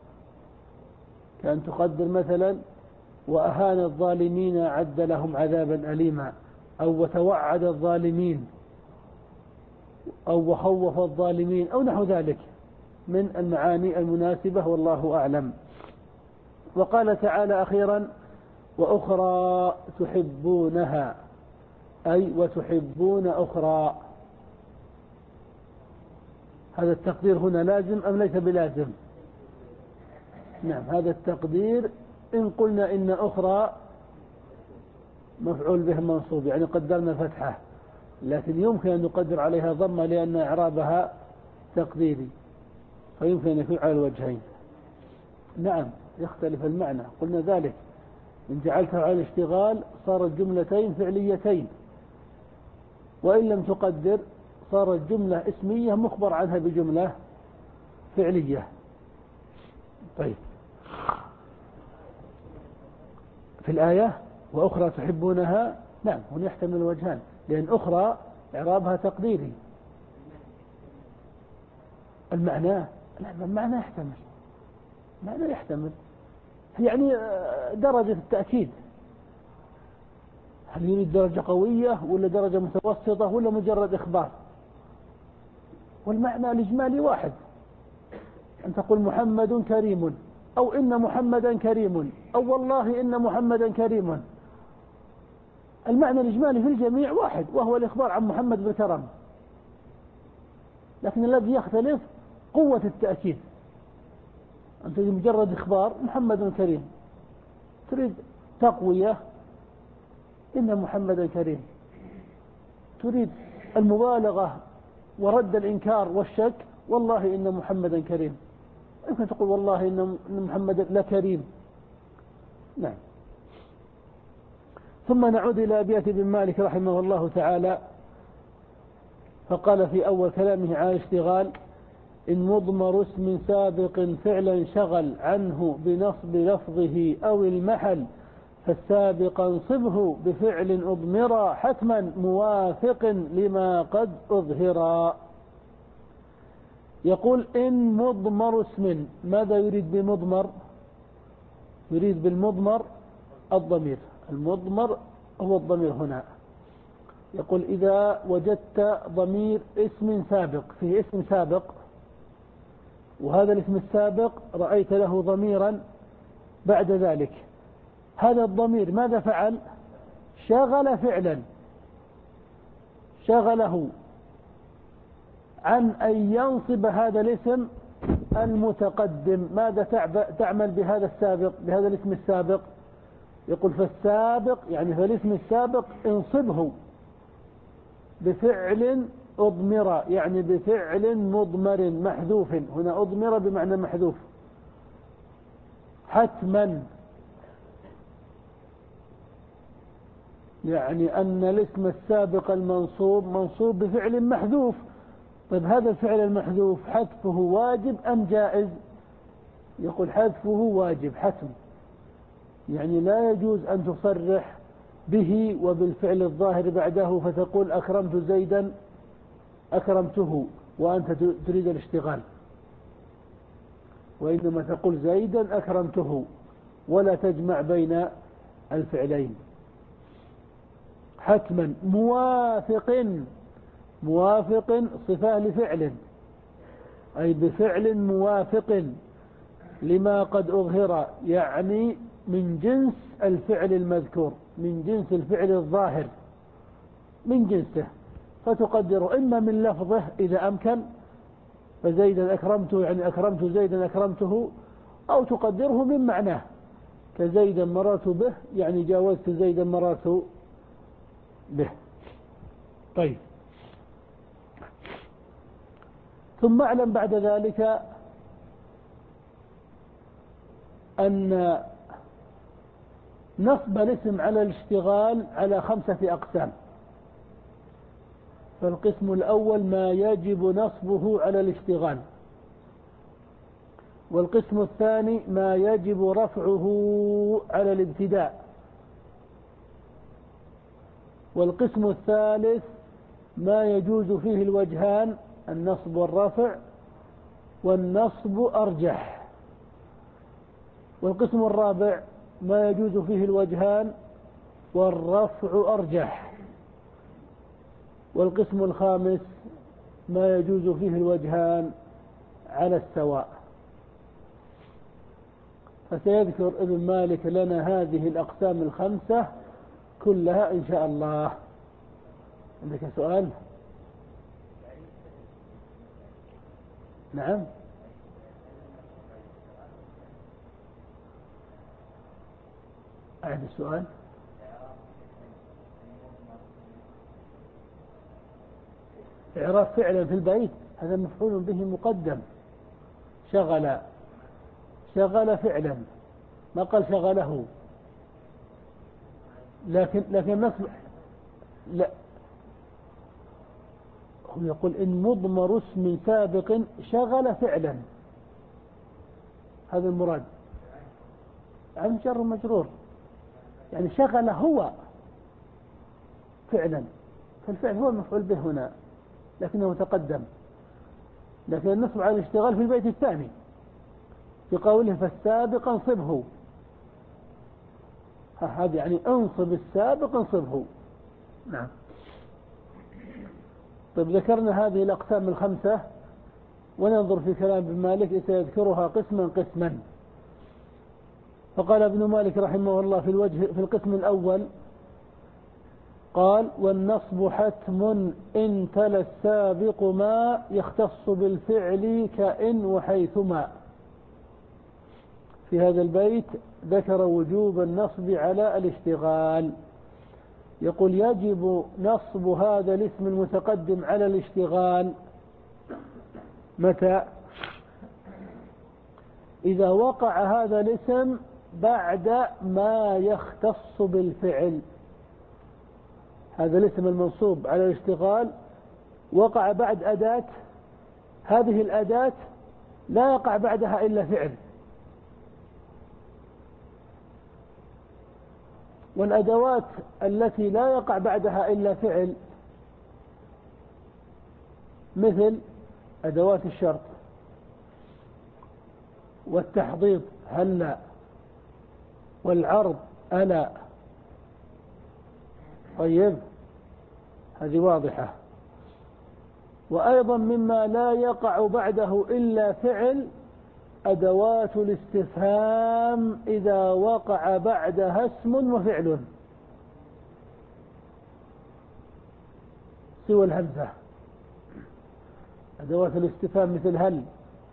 Speaker 1: كأن تقدر مثلا وأهان الظالمين أعد لهم عذابا أليما، أو وتوعد الظالمين، أو وخوف الظالمين، أو نحو ذلك من المعاني المناسبة والله أعلم. وقال تعالى أخيرا وأخرى تحبونها، أي وتحبون أخرى. هذا التقدير هنا لازم أم ليس بلازم؟ نعم، هذا التقدير إن قلنا إن أخرى مفعول به منصوب، يعني قدرنا فتحة، لكن يمكن أن نقدر عليها ضمة لأن إعرابها تقديري، فيمكن أن يكون على الوجهين. نعم، يختلف المعنى، قلنا ذلك. إن جعلتها على الاشتغال صارت جملتين فعليتين، وإن لم تقدر صارت جملة اسمية مخبر عنها بجملة فعلية. طيب، في الآية وأخرى تحبونها، نعم هنا يحتمل الوجهان، لأن أخرى إعرابها تقديري. المعنى لا، المعنى يحتمل، معنى يحتمل يعني درجة التأكيد، هل يريد درجة قوية ولا درجة متوسطة ولا مجرد إخبار؟ والمعنى الإجمالي واحد، أن تقول محمد كريم، أو إن محمدا كريم، أو والله إن محمدا كريم، المعنى الإجمالي في الجميع واحد، وهو الإخبار عن محمد بالكرم، لكن الذي يختلف قوة التأكيد. أنت مجرد إخبار محمد كريم، تريد تقوية إن محمدا كريم، تريد المبالغة ورد الإنكار والشك والله إن محمدا كريم، يمكن تقول والله إن محمدا لكريم. نعم. ثم نعود إلى أبيات ابن مالك رحمه الله تعالى، فقال في أول كلامه على الاشتغال إن مضمر اسم سابق فعلا شغل عنه بنصب لفظه أو المحل فالسابق انصبه بفعل أضمرا حتما موافق لما قد أظهرا. يقول إن مضمر اسم، ماذا يريد بمضمر؟ يريد بالمضمر الضمير، المضمر هو الضمير هنا. يقول إذا وجدت ضمير اسم سابق، فيه اسم سابق، وهذا الاسم السابق رأيت له ضميرا بعد ذلك، هذا الضمير ماذا فعل؟ شغل فعلا، شغله عن أن ينصب هذا الاسم المتقدم. ماذا تعمل بهذا السابق، بهذا الاسم السابق؟ يقول فالسابق يعني فالاسم السابق انصبه بفعل أضمر، يعني بفعل مضمر محذوف، هنا أضمر بمعنى محذوف، حتما، يعني أن الاسم السابق المنصوب منصوب بفعل محذوف. طيب هذا الفعل المحذوف حذفه واجب أم جائز؟ يقول حذفه واجب حتم، يعني لا يجوز أن تصرح به وبالفعل الظاهر بعده فتقول أكرمت زيدا أكرمته وأنت تريد الاشتغال، وإنما تقول زيدا أكرمته ولا تجمع بين الفعلين. حتما. موافق، موافق صفة لفعل، أي بفعل موافق لما قد أظهر، يعني من جنس الفعل المذكور، من جنس الفعل الظاهر، من جنسه، فتقدر إما من لفظه إذا أمكن، فزيدا أكرمته يعني أكرمت زيدا أكرمته، أو تقدره من معناه كزيدا مررت به يعني جاوزت زيدا مررت به. طيب، ثم اعلم بعد ذلك أن نصب الاسم على الاشتغال على خمسة أقسام. فالقسم الأول ما يجب نصبه على الاشتغال، والقسم الثاني ما يجب رفعه على الابتداء، والقسم الثالث ما يجوز فيه الوجهان النصب والرفع، والنصب أرجح، والقسم الرابع ما يجوز فيه الوجهان والرفع أرجح، والقسم الخامس ما يجوز فيه الوجهان على السواء. فسيذكر ابن مالك لنا هذه الأقسام الخمسة كلها إن شاء الله. عندك سؤال؟ نعم. أعد السؤال. إعراب فعلا في البيت هذا مفعول به مقدم. شغل، شغل فعلا، ما قال شغله، لكن لكن نصب لا، هو يقول إن مضمر اسم سابق شغل فعلا، هذا المراد، عن جر مجرور، يعني شغل هو فعلا، فالفعل هو المفعول به هنا لكنه تقدم. لكن النصب على الاشتغال في البيت الثاني في قوله فالسابق انصبه، هذا يعني انصب السابق انصبه. نعم. طيب ذكرنا هذه الأقسام الخمسة، وننظر في كلام ابن مالك سيذكرها قسما قسما. فقال ابن مالك رحمه الله في الوجه في القسم الأول قال والنصب حتم إن تلا السابق ما يختص بالفعل كإن وحيثما. في هذا البيت ذكر وجوب النصب على الاشتغال، يقول يجب نصب هذا الاسم المتقدم على الاشتغال متى؟ إذا وقع هذا الاسم بعد ما يختص بالفعل. هذا الاسم المنصوب على الاشتغال وقع بعد أداة، هذه الأداة لا يقع بعدها إلا فعل، والأدوات التي لا يقع بعدها إلا فعل مثل أدوات الشرط والتحضيض هلا، والعرض ألا. طيب هذه واضحة. وأيضا مما لا يقع بعده إلا فعل أدوات الاستفهام إذا وقع بعدها اسم وفعل سوى الهمزة. أدوات الاستفهام مثل هل،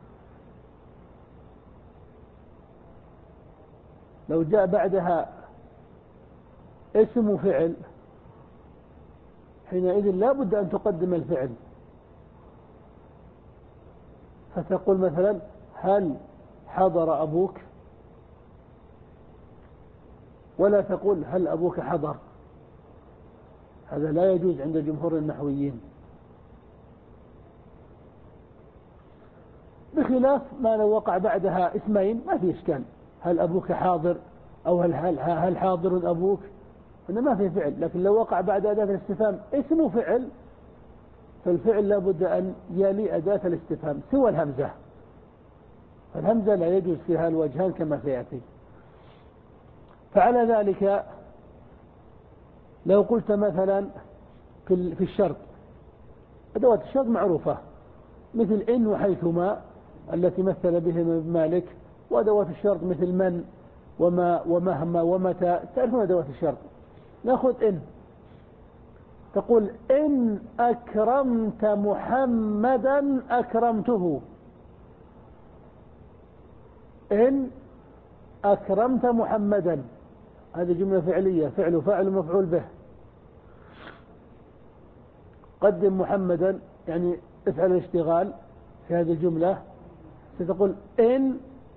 Speaker 1: لو جاء بعدها اسم وفعل حينئذ لا بد أن تقدم الفعل، فتقول مثلا هل حضر أبوك، ولا تقول هل أبوك حضر، هذا لا يجوز عند جمهور النحويين، بخلاف ما لو وقع بعدها اسمين ما في إشكال، هل أبوك حاضر أو هل, هل, هل حاضر أبوك، هنا ما في فعل. لكن لو وقع بعد أداة الاستفهام اسم فعل، فالفعل لابد أن يلي أداة الاستفهام سوى الهمزة، الهمزة لا يجوز فيها الوجهان كما سيأتي. فعلى ذلك لو قلت مثلا في الشرط، أدوات الشرط معروفة مثل إن وحيثما التي مثل بهم مالك، وأدوات الشرط مثل من وما ومهما ومتى، تعرفون أدوات الشرط. نأخذ إن، تقول إن أكرمت محمدا أكرمته، إن أكرمت محمدا، هذه جملة فعلية، فعل فاعل مفعول به، قدم محمدا يعني افعل الاشتغال في هذه الجملة، ستقول إن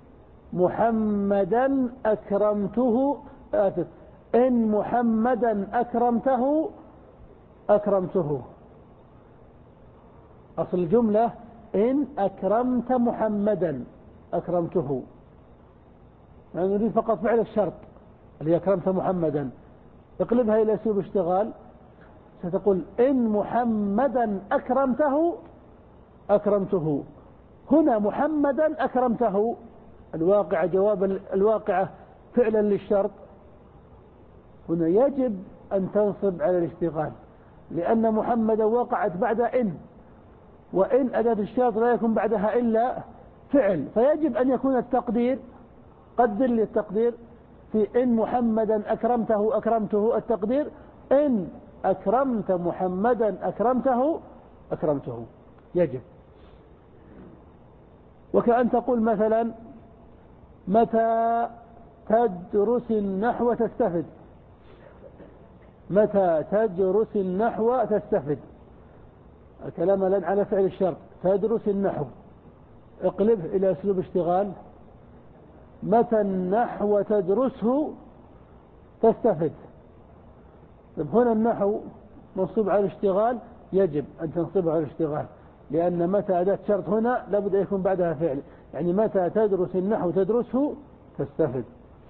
Speaker 1: محمدا أكرمته، آسف إن محمدا أكرمته أكرمته. أصل الجملة إن أكرمت محمدا أكرمته، يعني نريد فقط فعل الشرط اللي أكرمت محمدا، اقلبها إلى أسلوب اشتغال، ستقول إن محمدا أكرمته أكرمته. هنا محمدا أكرمته الواقع جواب الواقعة فعلا للشرط، هنا يجب أن تنصب على الاشتغال، لأن محمدا وقعت بعد إن، وإن أداة الشرط لا يكون بعدها إلا فعل، فيجب أن يكون التقدير، قدر للتقدير في إن محمدا أكرمته أكرمته، التقدير إن أكرمت محمدا أكرمته أكرمته، يجب. وكأن تقول مثلا متى تدرس النحو تستفد، متى تدرس النحو تستفد، الكلام الآن على فعل الشرط، تدرس النحو، اقلبه إلى أسلوب اشتغال، متى النحو تدرسه تستفد. هنا النحو منصوب على الاشتغال، يجب أن تنصبه على الاشتغال، لأن متى أداة شرط هنا لابد أن يكون بعدها فعل، يعني متى تدرس النحو تدرسه تستفد.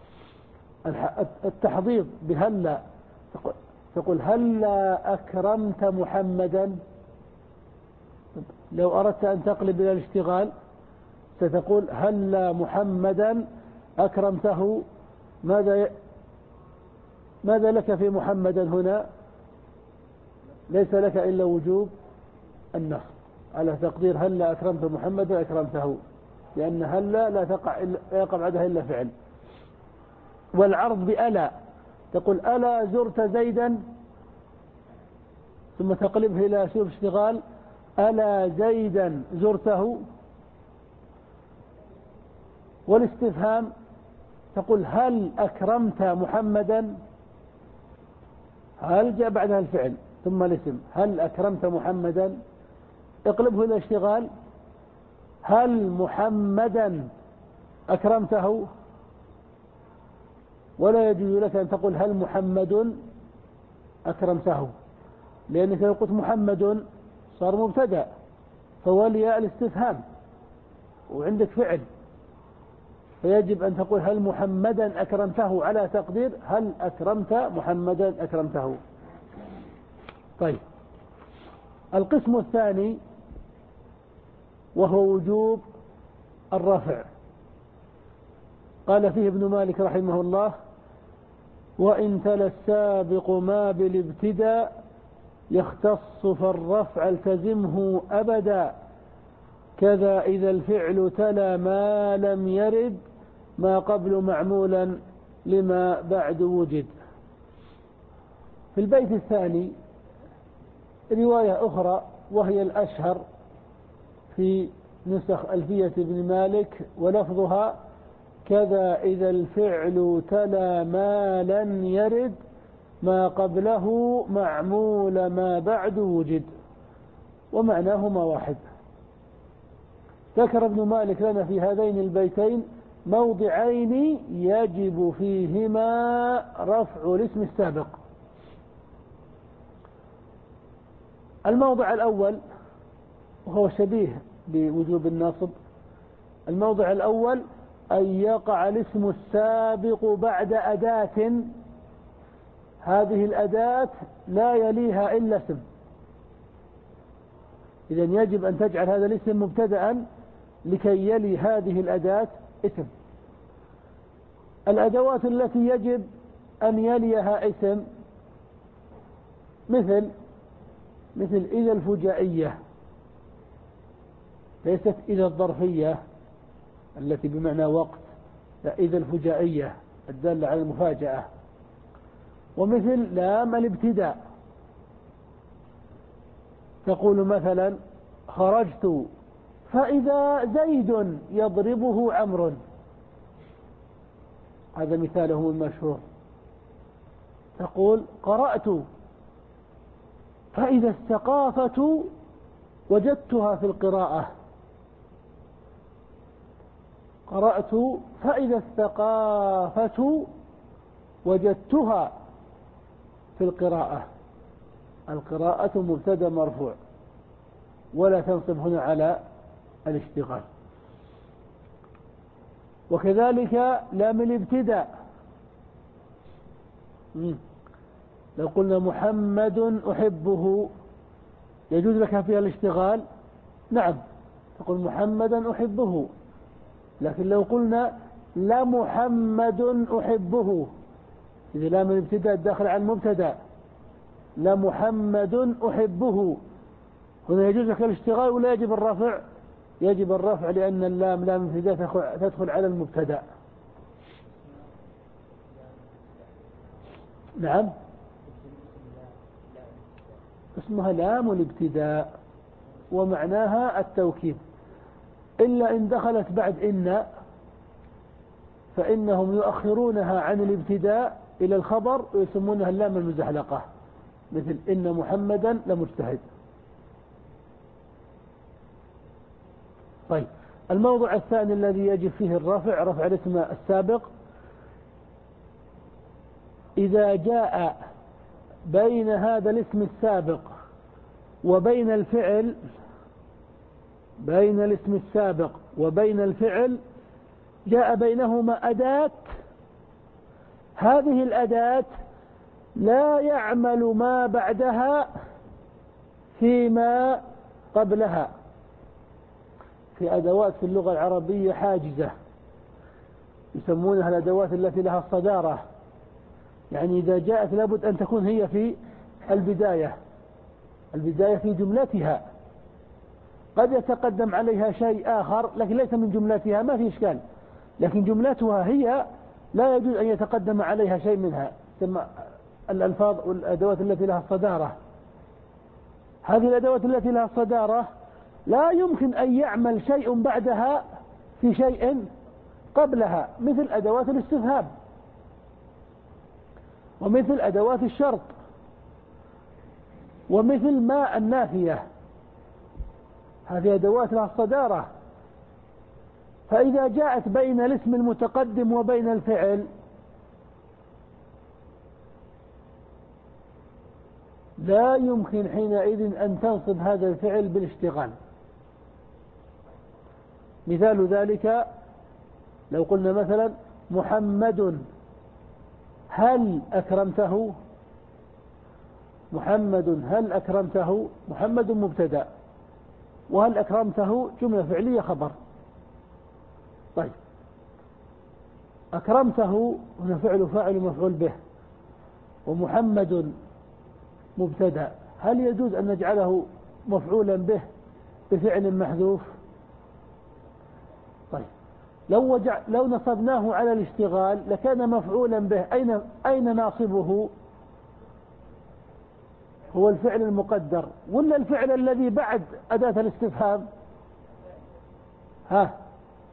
Speaker 1: التحضيض بهلا، تقول هلا أكرمت محمدا، لو أردت أن تقلب إلى الاشتغال ستقول هلا محمدا أكرمته، ماذا ماذا لك في محمدا هنا؟ ليس لك إلا وجوب النصب على تقدير هلا أكرمت محمدا أكرمته، لأن هلا لا تقع إلا يقع بعدها إلا فعل. والعرض بألا، تقول ألا زرت زيدا، ثم تقلبه إلى أسلوب اشتغال ألا زيدا زرته. والاستفهام تقول هل أكرمت محمدا، هل جاء بعدها الفعل ثم الاسم، هل أكرمت محمدا، اقلبه إلى اشتغال هل محمدا أكرمته. ولا يجوز لك أن تقول هل محمد أكرمته، لأنك لو قلت محمد صار مبتدأ فولي الاستفهام وعندك فعل، فيجب أن تقول هل محمدا أكرمته على تقدير هل أكرمت محمدا أكرمته. طيب، القسم الثاني وهو وجوب الرفع، قال فيه ابن مالك رحمه الله وإن تلا السابق ما بالابتداء يختص فالرفع التزمه أبدا، كذا إذا الفعل تلا ما لم يرد ما قبل معمولا لما بعد وجد. في البيت الثاني رواية أخرى وهي الأشهر في نسخ ألفية ابن مالك، ولفظها كذا إذا الفعل تلا ما لم يرد ما قبله معمول ما بعد وجد، ومعناهما واحد. ذكر ابن مالك لنا في هذين البيتين موضعين يجب فيهما رفع الاسم السابق. الموضع الأول وهو شبيه بوجوب النصب، الموضع الأول أن يقع الاسم السابق بعد أداة، هذه الأداة لا يليها إلا اسم، إذن يجب أن تجعل هذا الاسم مبتدأ لكي يلي هذه الأداة اسم. الأدوات التي يجب أن يليها اسم مثل مثل إذا الفجائية، ليست إذا الظرفية التي بمعنى وقت، لا، إذا الفجائية الدالة على المفاجأة. ومثل لام الابتداء، تقول مثلا خرجت فإذا زيد يضربه عمرو، هذا مثالهم المشهور. تقول قرأت فإذا الثقافة وجدتها في القراءة، قرأت فإذا الثقافة وجدتها في القراءة. القراءة مبتدأ مرفوع ولا تنصب هنا على الاشتغال. وكذلك لام الابتداء، لو قلنا محمد أحبه يجوز لك فيها الاشتغال؟ نعم، تقول محمدا أحبه. لكن لو قلنا لا محمد أحبه، إذا لام الابتداء داخل على المبتدأ، لا محمد أحبه، هنا يجوز لك الاشتغال ولا يجب الرفع؟ يجب الرفع، لأن اللام لام الابتداء تدخل على المبتدأ. نعم، اسمها لام الابتداء ومعناها التوكيد، إلا إن دخلت بعد إن فإنهم يؤخرونها عن الابتداء إلى الخبر ويسمونها اللام المزحلقة، مثل إن محمدا لمجتهد. طيب، الموضوع الثاني الذي يجب فيه الرفع، رفع الاسم السابق إذا جاء بين هذا الاسم السابق وبين الفعل، بين الاسم السابق وبين الفعل جاء بينهما أداة، هذه الأداة لا يعمل ما بعدها فيما قبلها. في أدوات في اللغة العربية حاجزة يسمونها الأدوات التي لها الصدارة، يعني إذا جاءت لابد أن تكون هي في البداية، البداية في جملتها، قد يتقدم عليها شيء آخر لكن ليس من جملتها، ما في إشكال، لكن جملتها هي لا يجوز أن يتقدم عليها شيء منها، ثم الألفاظ والأدوات التي لها الصدارة. هذه الأدوات التي لها الصدارة لا يمكن أن يعمل شيء بعدها في شيء قبلها، مثل أدوات الاستفهام ومثل أدوات الشرط ومثل ما النافية، هذه أدوات لها الصدارة. فإذا جاءت بين الاسم المتقدم وبين الفعل لا يمكن حينئذ أن تنصب هذا الفعل بالاشتغال. مثال ذلك لو قلنا مثلا محمد هل أكرمته، محمد هل أكرمته، محمد مبتدأ وهل أكرمته جملة فعلية خبر. طيب، أكرمته هنا فعل فاعل مفعول به ومحمد مبتدأ، هل يجوز أن نجعله مفعولا به بفعل محذوف؟ طيب، لو وجع لو نصبناه على الاشتغال لكان مفعولا به، أين أين ناصبه؟ هو الفعل المقدر ولا الفعل الذي بعد أداة الاستفهام؟ ها،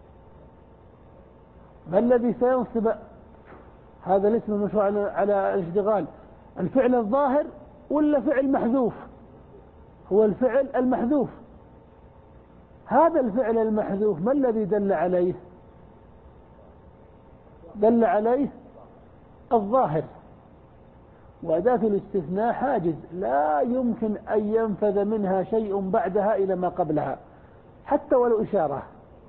Speaker 1: ما الذي سينصب هذا الاسم المشروع على الاشتغال؟ الفعل الظاهر ولا فعل محذوف؟ هو الفعل المحذوف. هذا الفعل المحذوف ما الذي دل عليه؟ دل عليه الظاهر، وأداة الاستثناء حاجز لا يمكن أن ينفذ منها شيء بعدها إلى ما قبلها حتى ولو إشارة،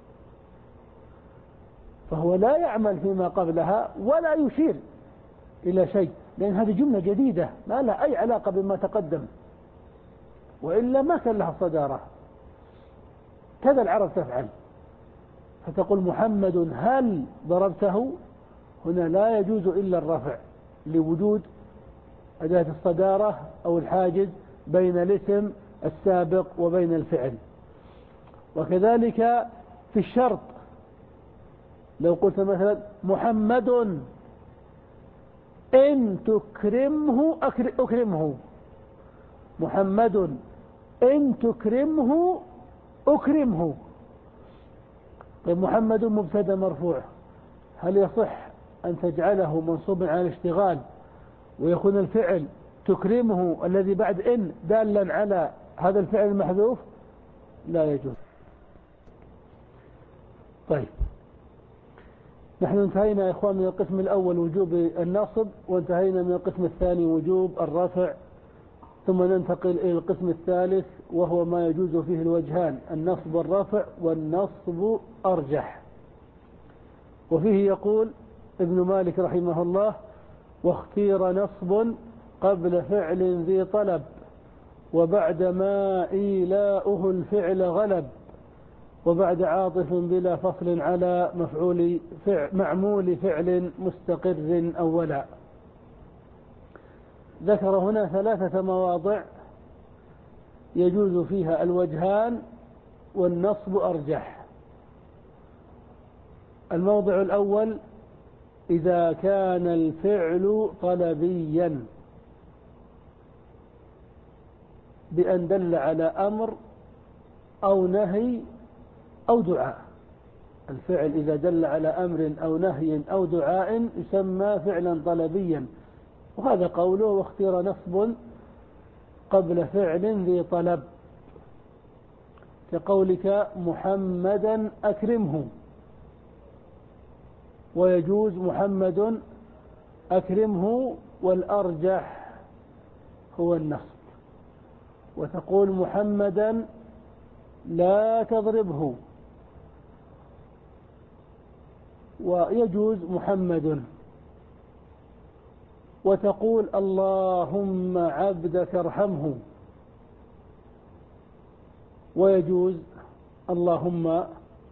Speaker 1: فهو لا يعمل فيما قبلها ولا يشير إلى شيء، لأن هذه جملة جديدة ما لها أي علاقة بما تقدم، وإلا ما كان لها صدارة. كذا العرب تفعل، فتقول محمد هل ضربته، هنا لا يجوز إلا الرفع لوجود أداة الصدارة أو الحاجز بين الاسم السابق وبين الفعل. وكذلك في الشرط، لو قلت مثلا محمد إن تكرمه أكرمه، محمد إن تكرمه أكرمه. طيب محمد مبتدا مرفوع، هل يصح أن تجعله منصوبا على الاشتغال ويكون الفعل تكرمه الذي بعد إن دالا على هذا الفعل المحذوف؟ لا يجوز. طيب نحن انتهينا يا إخوان من القسم الأول وجوب النصب، وانتهينا من القسم الثاني وجوب الرفع، ثم ننتقل إلى القسم الثالث وهو ما يجوز فيه الوجهان، النصب والرفع، والنصب أرجح. وفيه يقول ابن مالك رحمه الله: واختير نصب قبل فعل ذي طلب، وبعد ما إيلاؤه الفعل غلب، وبعد عاطف بلا فصل على مفعول فعل معمول فعل مستقر أولا. ذكر هنا ثلاثة مواضع يجوز فيها الوجهان والنصب أرجح. الموضع الأول: إذا كان الفعل طلبيا بأن دل على أمر أو نهي أو دعاء. الفعل إذا دل على أمر أو نهي أو دعاء يسمى فعلا طلبيا، وهذا قوله: واختير نصب قبل فعل ذي طلب، كقولك محمدا أكرمه، ويجوز محمد أكرمه، والأرجح هو النصب. وتقول محمدا لا تضربه، ويجوز محمد. وتقول اللهم عبدك ارحمه، ويجوز اللهم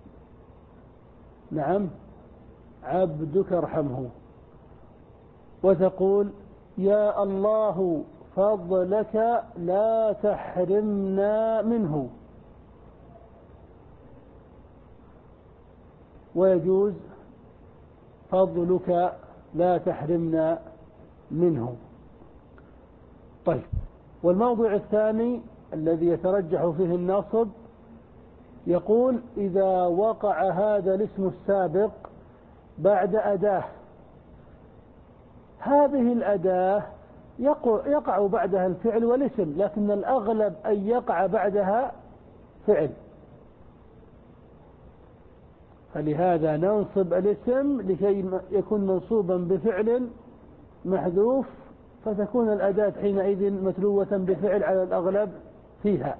Speaker 1: نعم عبدك ارحمه. وتقول يا الله فضلك لا تحرمنا منه، ويجوز فضلك لا تحرمنا منه. طيب، والموضع الثاني الذي يترجح فيه النصب، يقول إذا وقع هذا الاسم السابق بعد أداة، هذه الأداة يقع بعدها الفعل والاسم، لكن الأغلب أن يقع بعدها فعل، فلهذا ننصب الاسم لكي يكون منصوبا بفعل محذوف، فتكون الأداة حينئذ متلوة بفعل على الأغلب فيها،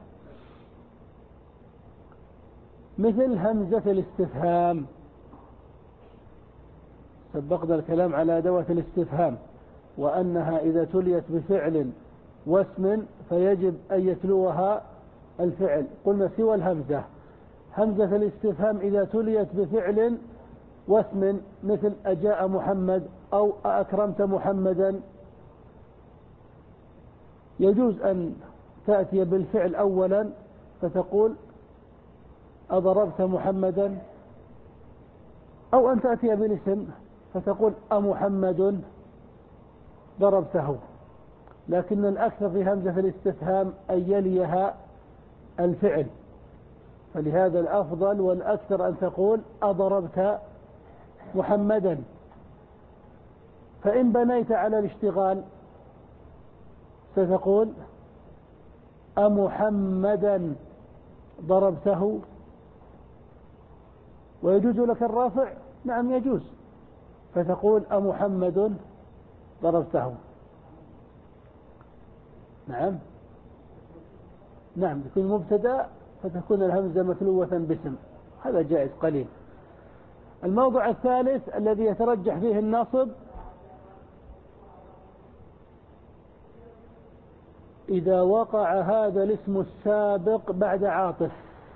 Speaker 1: مثل همزة الاستفهام. سبقنا الكلام على أدوات الاستفهام، وأنها إذا تليت بفعل واسم فيجب أن يتلوها الفعل. قلنا سوى الهمزة، همزة الاستفهام إذا تليت بفعل واسم مثل أجاء محمد أو أكرمت محمدا، يجوز أن تأتي بالفعل أولا فتقول أضربت محمدا، أو أن تأتي بالاسم فتقول أمحمد ضربته، لكن الأكثر في همزة الاستفهام أن يليها الفعل، فلهذا الأفضل والأكثر أن تقول أضربت محمدا. فإن بنيت على الاشتغال ستقول أمحمدا ضربته. ويجوز لك الرافع؟ نعم يجوز، فتقول أمحمد ضربته؟ نعم نعم يكون مبتدأ فتكون الهمزة متلوة باسم، هذا جائز قليل. الموضع الثالث الذي يترجح فيه النصب إذا وقع هذا الاسم السابق بعد عاطف،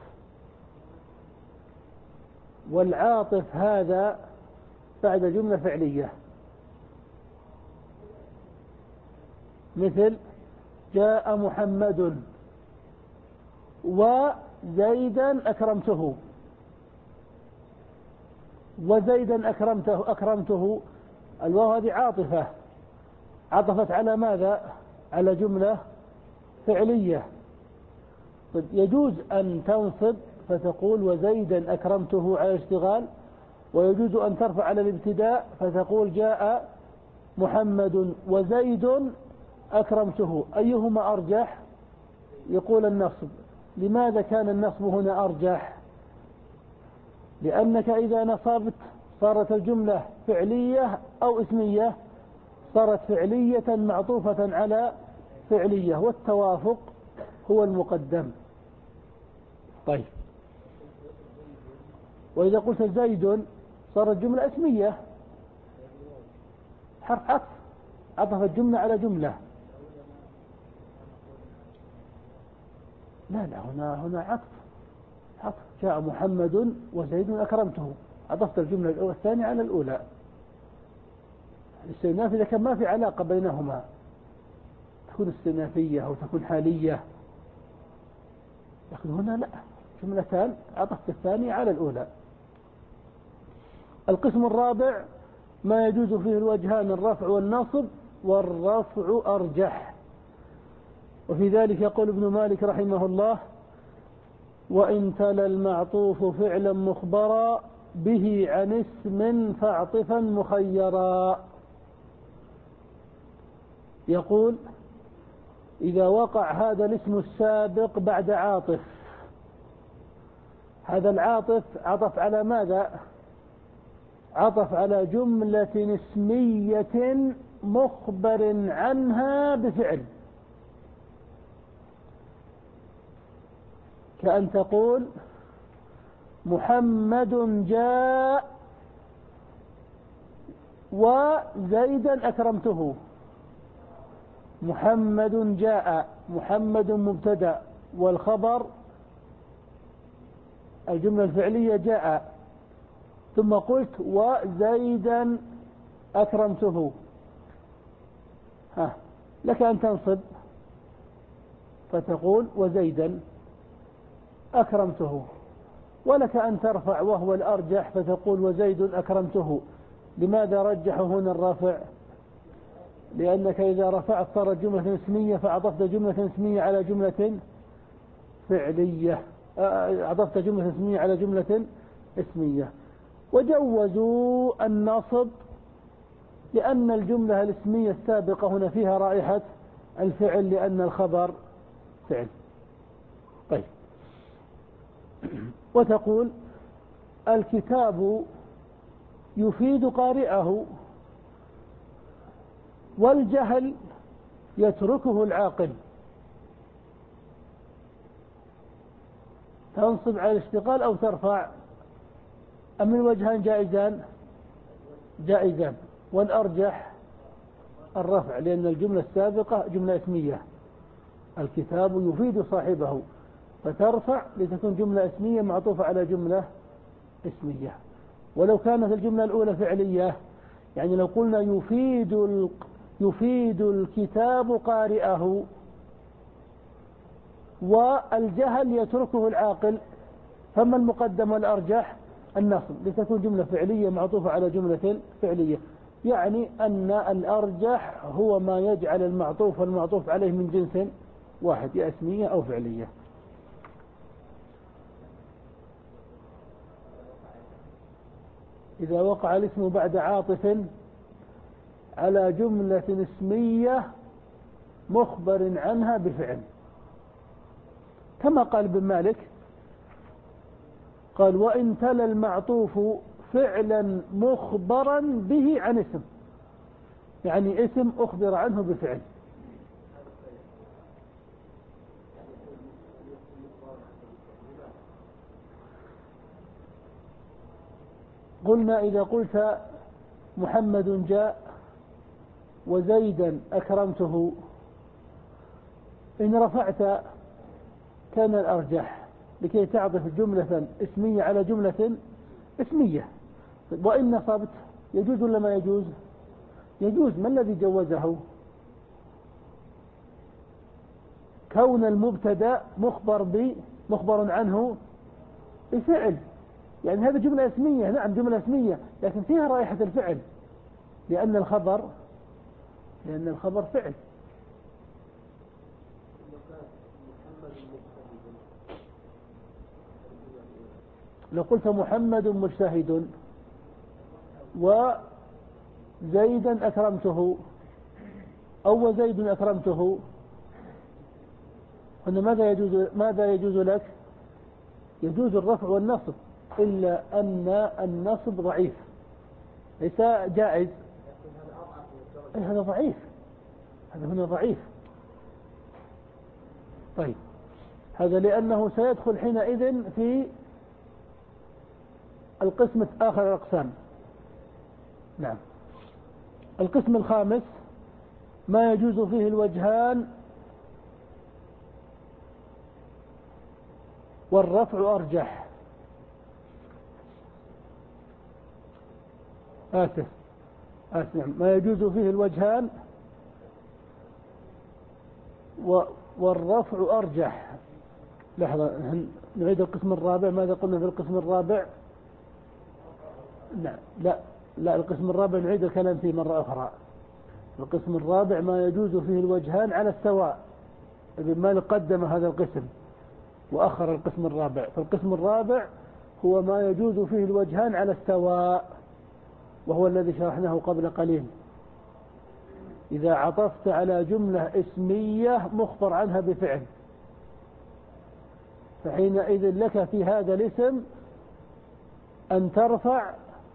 Speaker 1: والعاطف هذا بعد جملة فعلية، مثل جاء محمد وزيدا أكرمته، وزيدا أكرمته أكرمته الواو هذه عاطفة عطفت على ماذا؟ على جملة فعلية. طيب يجوز أن تنصب فتقول وزيدا أكرمته على اشتغال، ويجوز أن ترفع على الابتداء فتقول جاء محمد وزيد أكرمته، أيهما أرجح؟ يقول النصب. لماذا كان النصب هنا أرجح؟ لأنك إذا نصبت صارت الجملة فعلية أو اسمية؟ صارت فعلية معطوفة على فعلية، والتوافق هو المقدم. طيب وإذا قلت زيد صارت جملة اسمية، حرف عطف عطفت جملة على جملة. لا لا هنا هنا عطف عطف جاء محمد وزيد أكرمته، عطفت الجملة الثانية على الأولى. الاستئناف إذا كان ما في علاقة بينهما تكون استئنافية أو تكون حالية، لكن هنا لا، جملتان عطفت الثانية على الأولى. القسم الرابع ما يجوز فيه الوجهان الرفع والنصب، والرفع أرجح. وفي ذلك يقول ابن مالك رحمه الله: وإن تلا المعطوف فعلا مخبرا به عن اسم فاعطفا مخيرا. يقول إذا وقع هذا الاسم السابق بعد عاطف، هذا العاطف عطف على ماذا؟ عطف على جملة اسمية مخبر عنها بفعل، كأن تقول محمد جاء وزيدا أكرمته. محمد جاء، محمد مبتدأ، والخبر الجملة الفعلية جاء، ثم قلت وزيدا أكرمته. ها لك أن تنصب فتقول وزيدا أكرمته، ولك أن ترفع وهو الأرجح فتقول وزيد أكرمته. لماذا رجح هنا الرفع؟ لأنك إذا رفعت صارت جملة اسمية، فأضفت جملة اسمية على جملة فعلية، أضفت جملة اسمية على جملة اسمية. وجوزوا النصب لأن الجملة الاسمية السابقة هنا فيها رائحة الفعل، لأن الخبر فعل. طيب وتقول الكتاب يفيد قارئه والجهل يتركه العاقل. تنصب على الاشتغال أو ترفع؟ أم الوجهان جائزان؟ جائزان، والأرجح الرفع، لأن الجملة السابقة جملة اسمية، الكتاب يفيد صاحبه، فترفع لتكون جملة اسمية معطوفة على جملة اسمية. ولو كانت الجملة الأولى فعلية، يعني لو قلنا يفيد يفيد الكتاب قارئه والجهل يتركه العاقل، فما المقدم والأرجح؟ النصب، لتكون جملة فعلية معطوفة على جملة فعلية. يعني أن الأرجح هو ما يجعل المعطوف والمعطوف عليه من جنس واحد، يا اسمية أو فعلية. إذا وقع الاسم بعد عاطف على جملة اسمية مخبر عنها بفعل، كما قال ابن مالك، قال وإن تلا المعطوف
Speaker 2: فعلا مخبرا به عن اسم، يعني اسم أخبر عنه بفعل. قلنا إذا قلت محمد جاء وزيدا أكرمته، إن رفعت كان الأرجح لكي تعطف جملة اسمية على جملة اسمية. وإن نصبت يجوز ولا ما يجوز؟ يجوز. ما الذي جوزه؟ كون المبتدا مخبر ب مخبر عنه بفعل، يعني هذه جملة اسمية، نعم جملة اسمية، لكن فيها رائحة الفعل، لأن الخبر لأن الخبر فعل. لو قلت محمد مجتهد وزيدا أكرمته أو وزيد أكرمته، هنا ماذا يجوز ماذا يجوز لك؟ يجوز الرفع والنصب، إلا أن النصب ضعيف ليس جائز. أي هذا ضعيف، هذا هنا ضعيف. طيب هذا لأنه سيدخل حينئذ في القسم آخر الأقسام. نعم. القسم الخامس ما يجوز فيه الوجهان والرفع أرجح. آسف آسف نعم. ما يجوز فيه الوجهان والرفع أرجح. لحظة نعيد القسم الرابع. ماذا قلنا في القسم الرابع؟ لا لا لا القسم الرابع نعيد الكلام فيه مرة أخرى. القسم الرابع ما يجوز فيه الوجهان على السواء. ابن مالك قدم هذا القسم وأخر القسم الرابع. فالقسم الرابع هو ما يجوز فيه الوجهان على السواء، وهو الذي شرحناه قبل قليل. إذا عطفت على جملة اسمية مخبر عنها بفعل، فحينئذ لك في هذا الاسم أن ترفع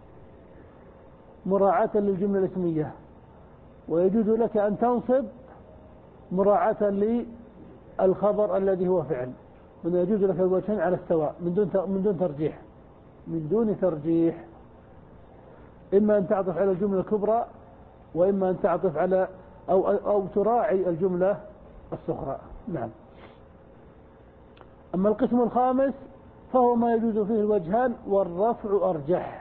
Speaker 2: مراعاة للجملة الاسمية، ويجوز لك أن تنصب مراعاة للخبر الذي هو فعل. هنا يجوز لك الوجهين على السواء من دون من دون ترجيح من دون ترجيح إما أن تعطف على الجملة الكبرى، وإما أن تعطف على أو أو تراعي الجملة الصغرى. نعم. أما القسم الخامس فهو ما يجوز فيه الوجهان والرفع أرجح.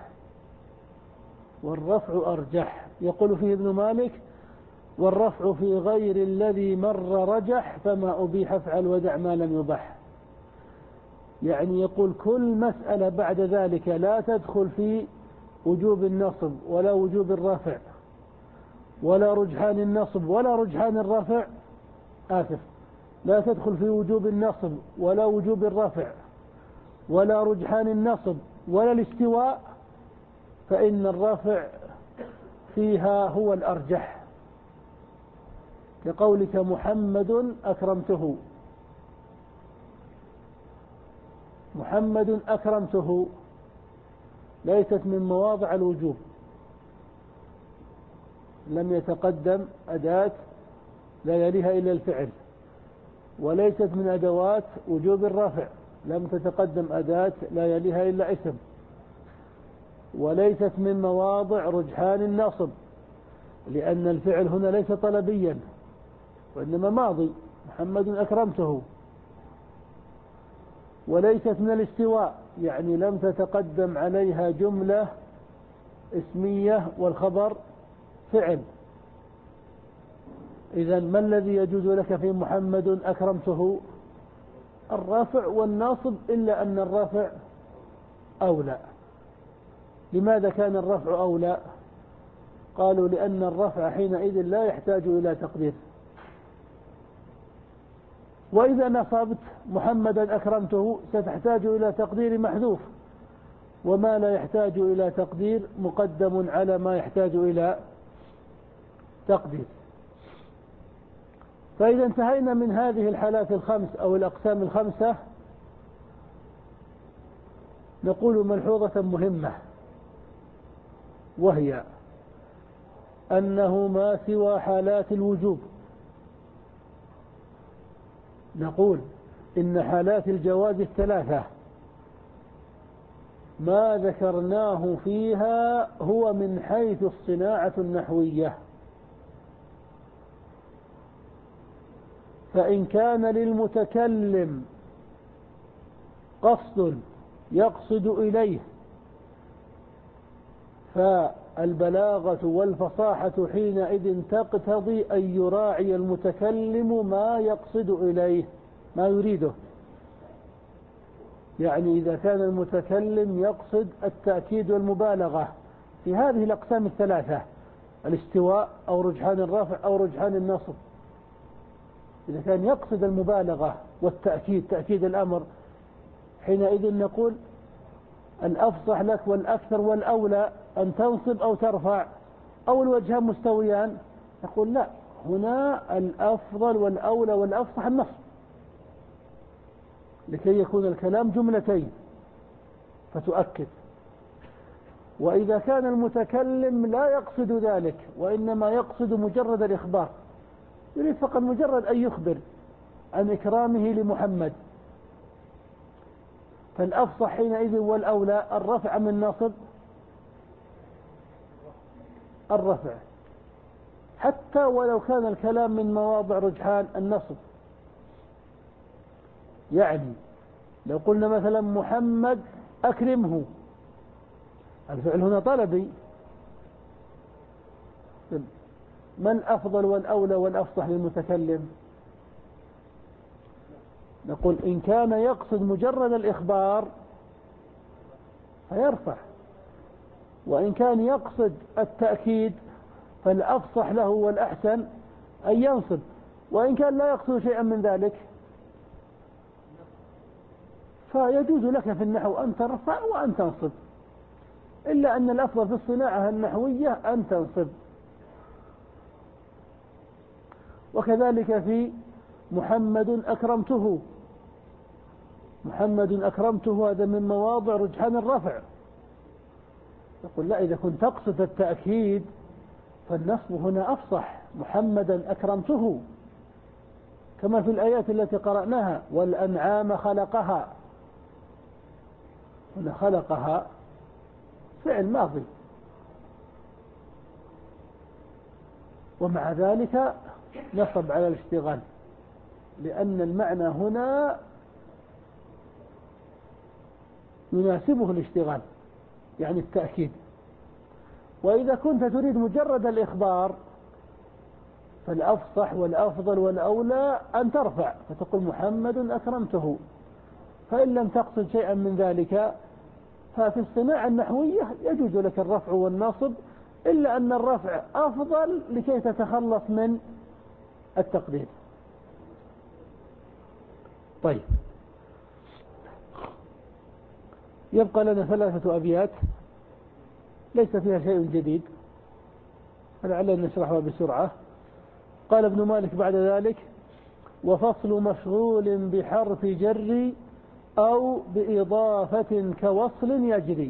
Speaker 2: والرفع أرجح يقول فيه ابن مالك: والرفع في غير الذي مر رجح، فما أبيح افعل ودع ما لم يبح. يعني يقول كل مسألة بعد ذلك لا تدخل في وجوب النصب ولا وجوب الرفع ولا رجحان النصب ولا رجحان الرفع آسف لا تدخل في وجوب النصب ولا وجوب الرفع ولا رجحان النصب ولا الاستواء، فإن الرفع فيها هو الأرجح. كقولك محمد أكرمته، محمد أكرمته ليست من مواضع الوجوب، لم يتقدم أداة لا يليها إلا الفعل، وليست من أدوات وجوب الرفع، لم تتقدم أداة لا يليها إلا اسم، وليست من مواضع رجحان النصب، لأن الفعل هنا ليس طلبيا وإنما ماضي، محمد أكرمته. وليست من الاستواء، يعني لم تتقدم عليها جملة اسمية والخبر فعل. إذن ما الذي يجوز لك في محمد أكرمته؟ الرفع والناصب، إلا أن الرفع أولى. لماذا كان الرفع أولى؟ قالوا لأن الرفع حينئذ لا يحتاج إلى تقدير. وإذا نصبت محمدا أكرمته ستحتاج إلى تقدير محذوف، وما لا يحتاج إلى تقدير مقدم على ما يحتاج إلى تقدير. فإذا انتهينا من هذه الحالات الخمس أو الأقسام الخمسة، نقول ملحوظة مهمة: وهي أنه ما سوى حالات الوجوب. نقول إن حالات الجواز الثلاثة ما ذكرناه فيها هو من حيث الصناعة النحوية، فإن كان للمتكلم قصد يقصد إليه فالبلاغة والفصاحة حينئذ تقتضي أن يراعي المتكلم ما يقصد إليه، ما يريده. يعني إذا كان المتكلم يقصد التأكيد والمبالغة في هذه الأقسام الثلاثة، الاستواء أو رجحان الرفع أو رجحان النصب، إذا كان يقصد المبالغة والتأكيد، تأكيد الأمر، حينئذ نقول الأفصح لك والأكثر والأولى أن تنصب أو ترفع أو الوجهان مستويان. نقول لا، هنا الأفضل والأولى والأفصح النصب، لكي يكون الكلام جملتين فتؤكد. وإذا كان المتكلم لا يقصد ذلك وإنما يقصد مجرد الإخبار، يريد فقط مجرد أن يخبر عن إكرامه لمحمد، فالأفصح حينئذ والأولى الرفع من النصب، الرفع، حتى ولو كان الكلام من مواضع رجحان النصب. يعني لو قلنا مثلا محمد أكرمه، الفعل هنا طلبي، ما الأفضل والأولى والأفصح للمتكلم؟ نقول إن كان يقصد مجرد الإخبار فيرفع، وإن كان يقصد التأكيد فالأفصح له والأحسن أن ينصب، وإن كان لا يقصد شيئا من ذلك فيجوز لك في النحو أن ترفع وأن تنصب، إلا أن الأفضل في الصناعة النحوية أن تنصب. وكذلك في محمد أكرمته، محمد أكرمته هذا من مواضع رجحان الرفع، يقول لا، إذا كنت تقصد التأكيد فالنصب هنا أفصح، محمدا أكرمته، كما في الآيات التي قرأناها والأنعام خلقها، هنا خلقها فعل ماضي، ومع ذلك نصب على الاشتغال، لأن المعنى هنا يناسبه الاشتغال، يعني التأكيد. وإذا كنت تريد مجرد الإخبار فالأفصح والأفضل والأولى أن ترفع فتقول محمد أكرمته، فإن لم تقصد شيئا من ذلك ففي الصناعة النحوية يجوز لك الرفع والنصب، إلا أن الرفع أفضل لكي تتخلص من التقدير. طيب، يبقى لنا ثلاثة أبيات ليس فيها شيء جديد، فلعلنا نشرحها بسرعة. قال ابن مالك بعد ذلك: وفصل مشغول بحرف جر أو بإضافة كوصل يجري.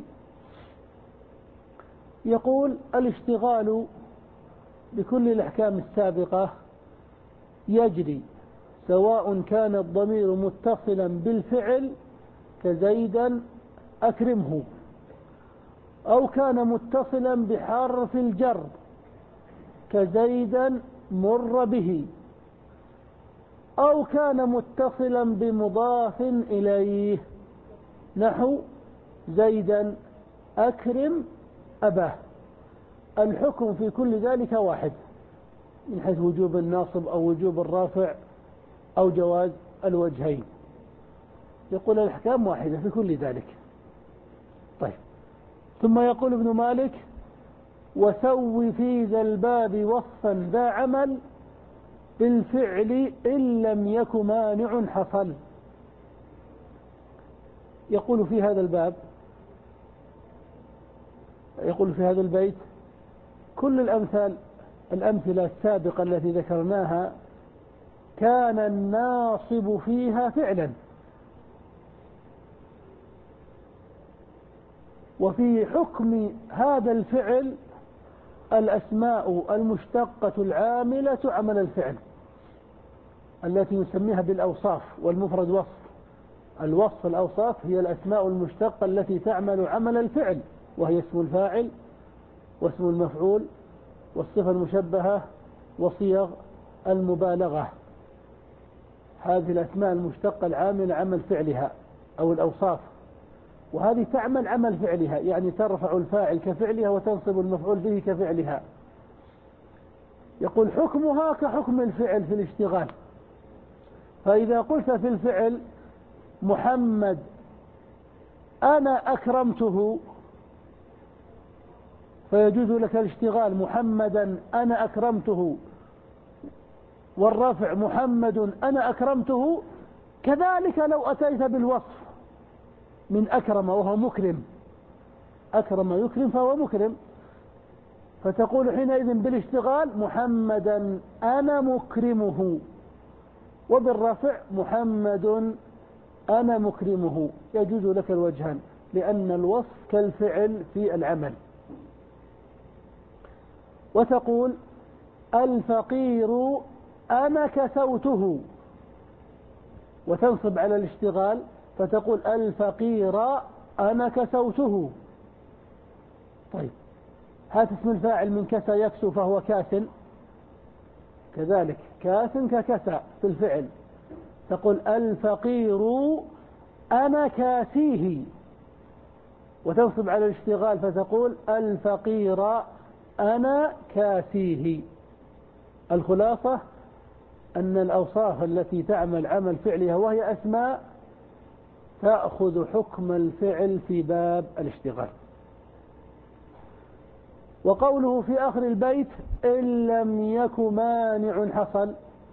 Speaker 2: يقول الاشتغال بكل الأحكام السابقة يجري، سواء كان الضمير متصلا بالفعل كزيدا أكرمه، أو كان متصلا بحرف الجر كزيدا مر به، أو كان متصلا بمضاف إليه نحو زيدا أكرم أباه. الحكم في كل ذلك واحد من حيث وجوب الناصب أو وجوب الرافع أو جواز الوجهين، يقول الأحكام واحدة في كل ذلك. طيب، ثم يقول ابن مالك: وسو في ذا الباب وصفا ذا عمل بالفعل إن لم يك مانع حصل. يقول في هذا الباب، يقول في هذا البيت: كل الأمثال الأمثلة السابقة التي ذكرناها كان الناصب فيها فعلا، وفي حكم هذا الفعل الأسماء المشتقة العاملة عمل الفعل التي نسميها بالأوصاف، والمفرد وصف. الوصف الأوصاف هي الأسماء المشتقة التي تعمل عمل الفعل، وهي اسم الفاعل واسم المفعول والصفة المشبهة وصيغ المبالغة. هذه الأسماء المشتقة العاملة عمل فعلها أو الأوصاف، وهذه تعمل عمل فعلها، يعني ترفع الفاعل كفعلها وتنصب المفعول به كفعلها. يقول حكمها كحكم الفعل في الاشتغال. فإذا قلت في الفعل محمد أنا أكرمته، فيجوز لك الاشتغال محمدا أنا أكرمته، والرفع محمد أنا أكرمته. كذلك لو أتيت بالوصف من أكرم وهو مكرم، أكرم يكرم فهو مكرم، فتقول حينئذ بالاشتغال محمدا أنا مكرمه، وبالرفع محمد أنا مكرمه. يجوز لك الوجهان، لأن الوصف كالفعل في العمل. وتقول الفقير أنا كسوته، وتنصب على الاشتغال فتقول الفقير أنا كسوته. طيب هات اسم الفاعل من كسى يكسو فهو كاس، كذلك كاس ككسى في الفعل، تقول الفقير أنا كاسيه، وتنصب على الاشتغال فتقول الفقير أنا كاسيه. الخلاصة أن الأوصاف التي تعمل عمل فعلها وهي أسماء تأخذ حكم الفعل في باب الاشتغال. وقوله في آخر البيت إن لم يك مانع حصل،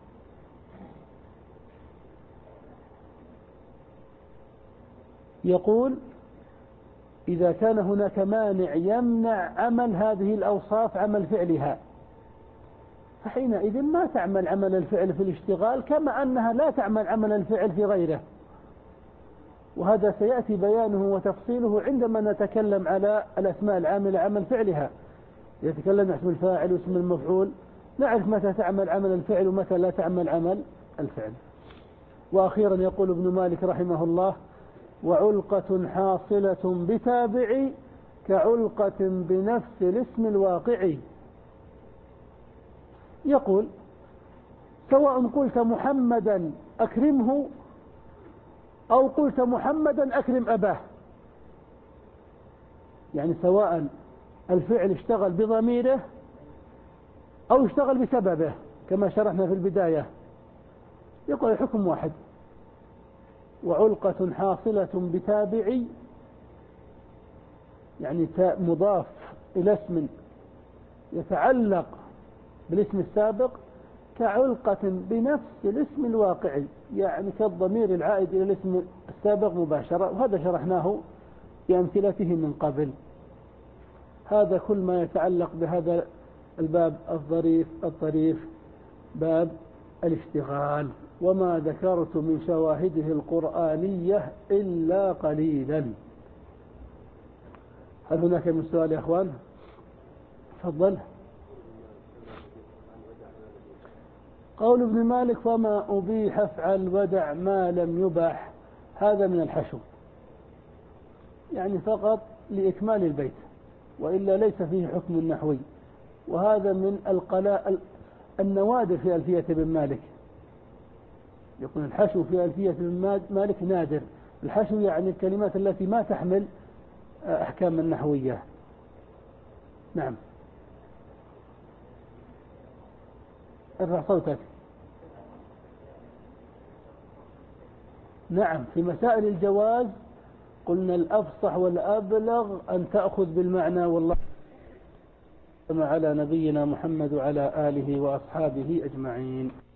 Speaker 2: يقول إذا كان هناك مانع يمنع عمل هذه الأوصاف عمل فعلها، فحينئذ ما تعمل عمل الفعل في الاشتغال، كما أنها لا تعمل عمل الفعل في غيره. وهذا سيأتي بيانه وتفصيله عندما نتكلم على الأسماء العاملة عمل فعلها، يتكلم عن اسم الفاعل واسم المفعول، نعرف متى تعمل عمل الفعل ومتى لا تعمل عمل الفعل. وأخيرا يقول ابن مالك رحمه الله وعلقة حاصلة بتابع كعلقة بنفس الاسم الواقع. يقول سواء قلت محمدا أكرمه أو قلت محمدا أكرم أباه، يعني سواء الفعل اشتغل بضميره أو اشتغل بسببه كما شرحنا في البداية، يقول الحكم واحد. وعلقة حاصلة بتابع، يعني تاء مضاف إلى اسم يتعلق بالاسم السابق كعلقة بنفس الاسم الواقعي، يعني كالضمير العائد إلى الاسم السابق مباشرة، وهذا شرحناه بأمثلته من قبل. هذا كل ما يتعلق بهذا الباب الظريف الطريف باب الاشتغال، وما ذكرت من شواهده القرآنية إلا قليلا. هل هناك من سؤال يا أخوان؟ تفضل. قول ابن مالك فما أبيح افعل ودع ما لم يباح، هذا من الحشو، يعني فقط لإكمال البيت، وإلا ليس فيه حكم نحوي. وهذا من القلاء النوادر في ألفية ابن مالك. يكون الحشو في ألفية ابن مالك نادر. الحشو يعني الكلمات التي ما تحمل أحكام النحوية. نعم، ارفع صوتك. نعم، في مسائل الجواز قلنا الأفصح والأبلغ أن تأخذ بالمعنى. والله على نبينا محمد وعلى آله وأصحابه أجمعين.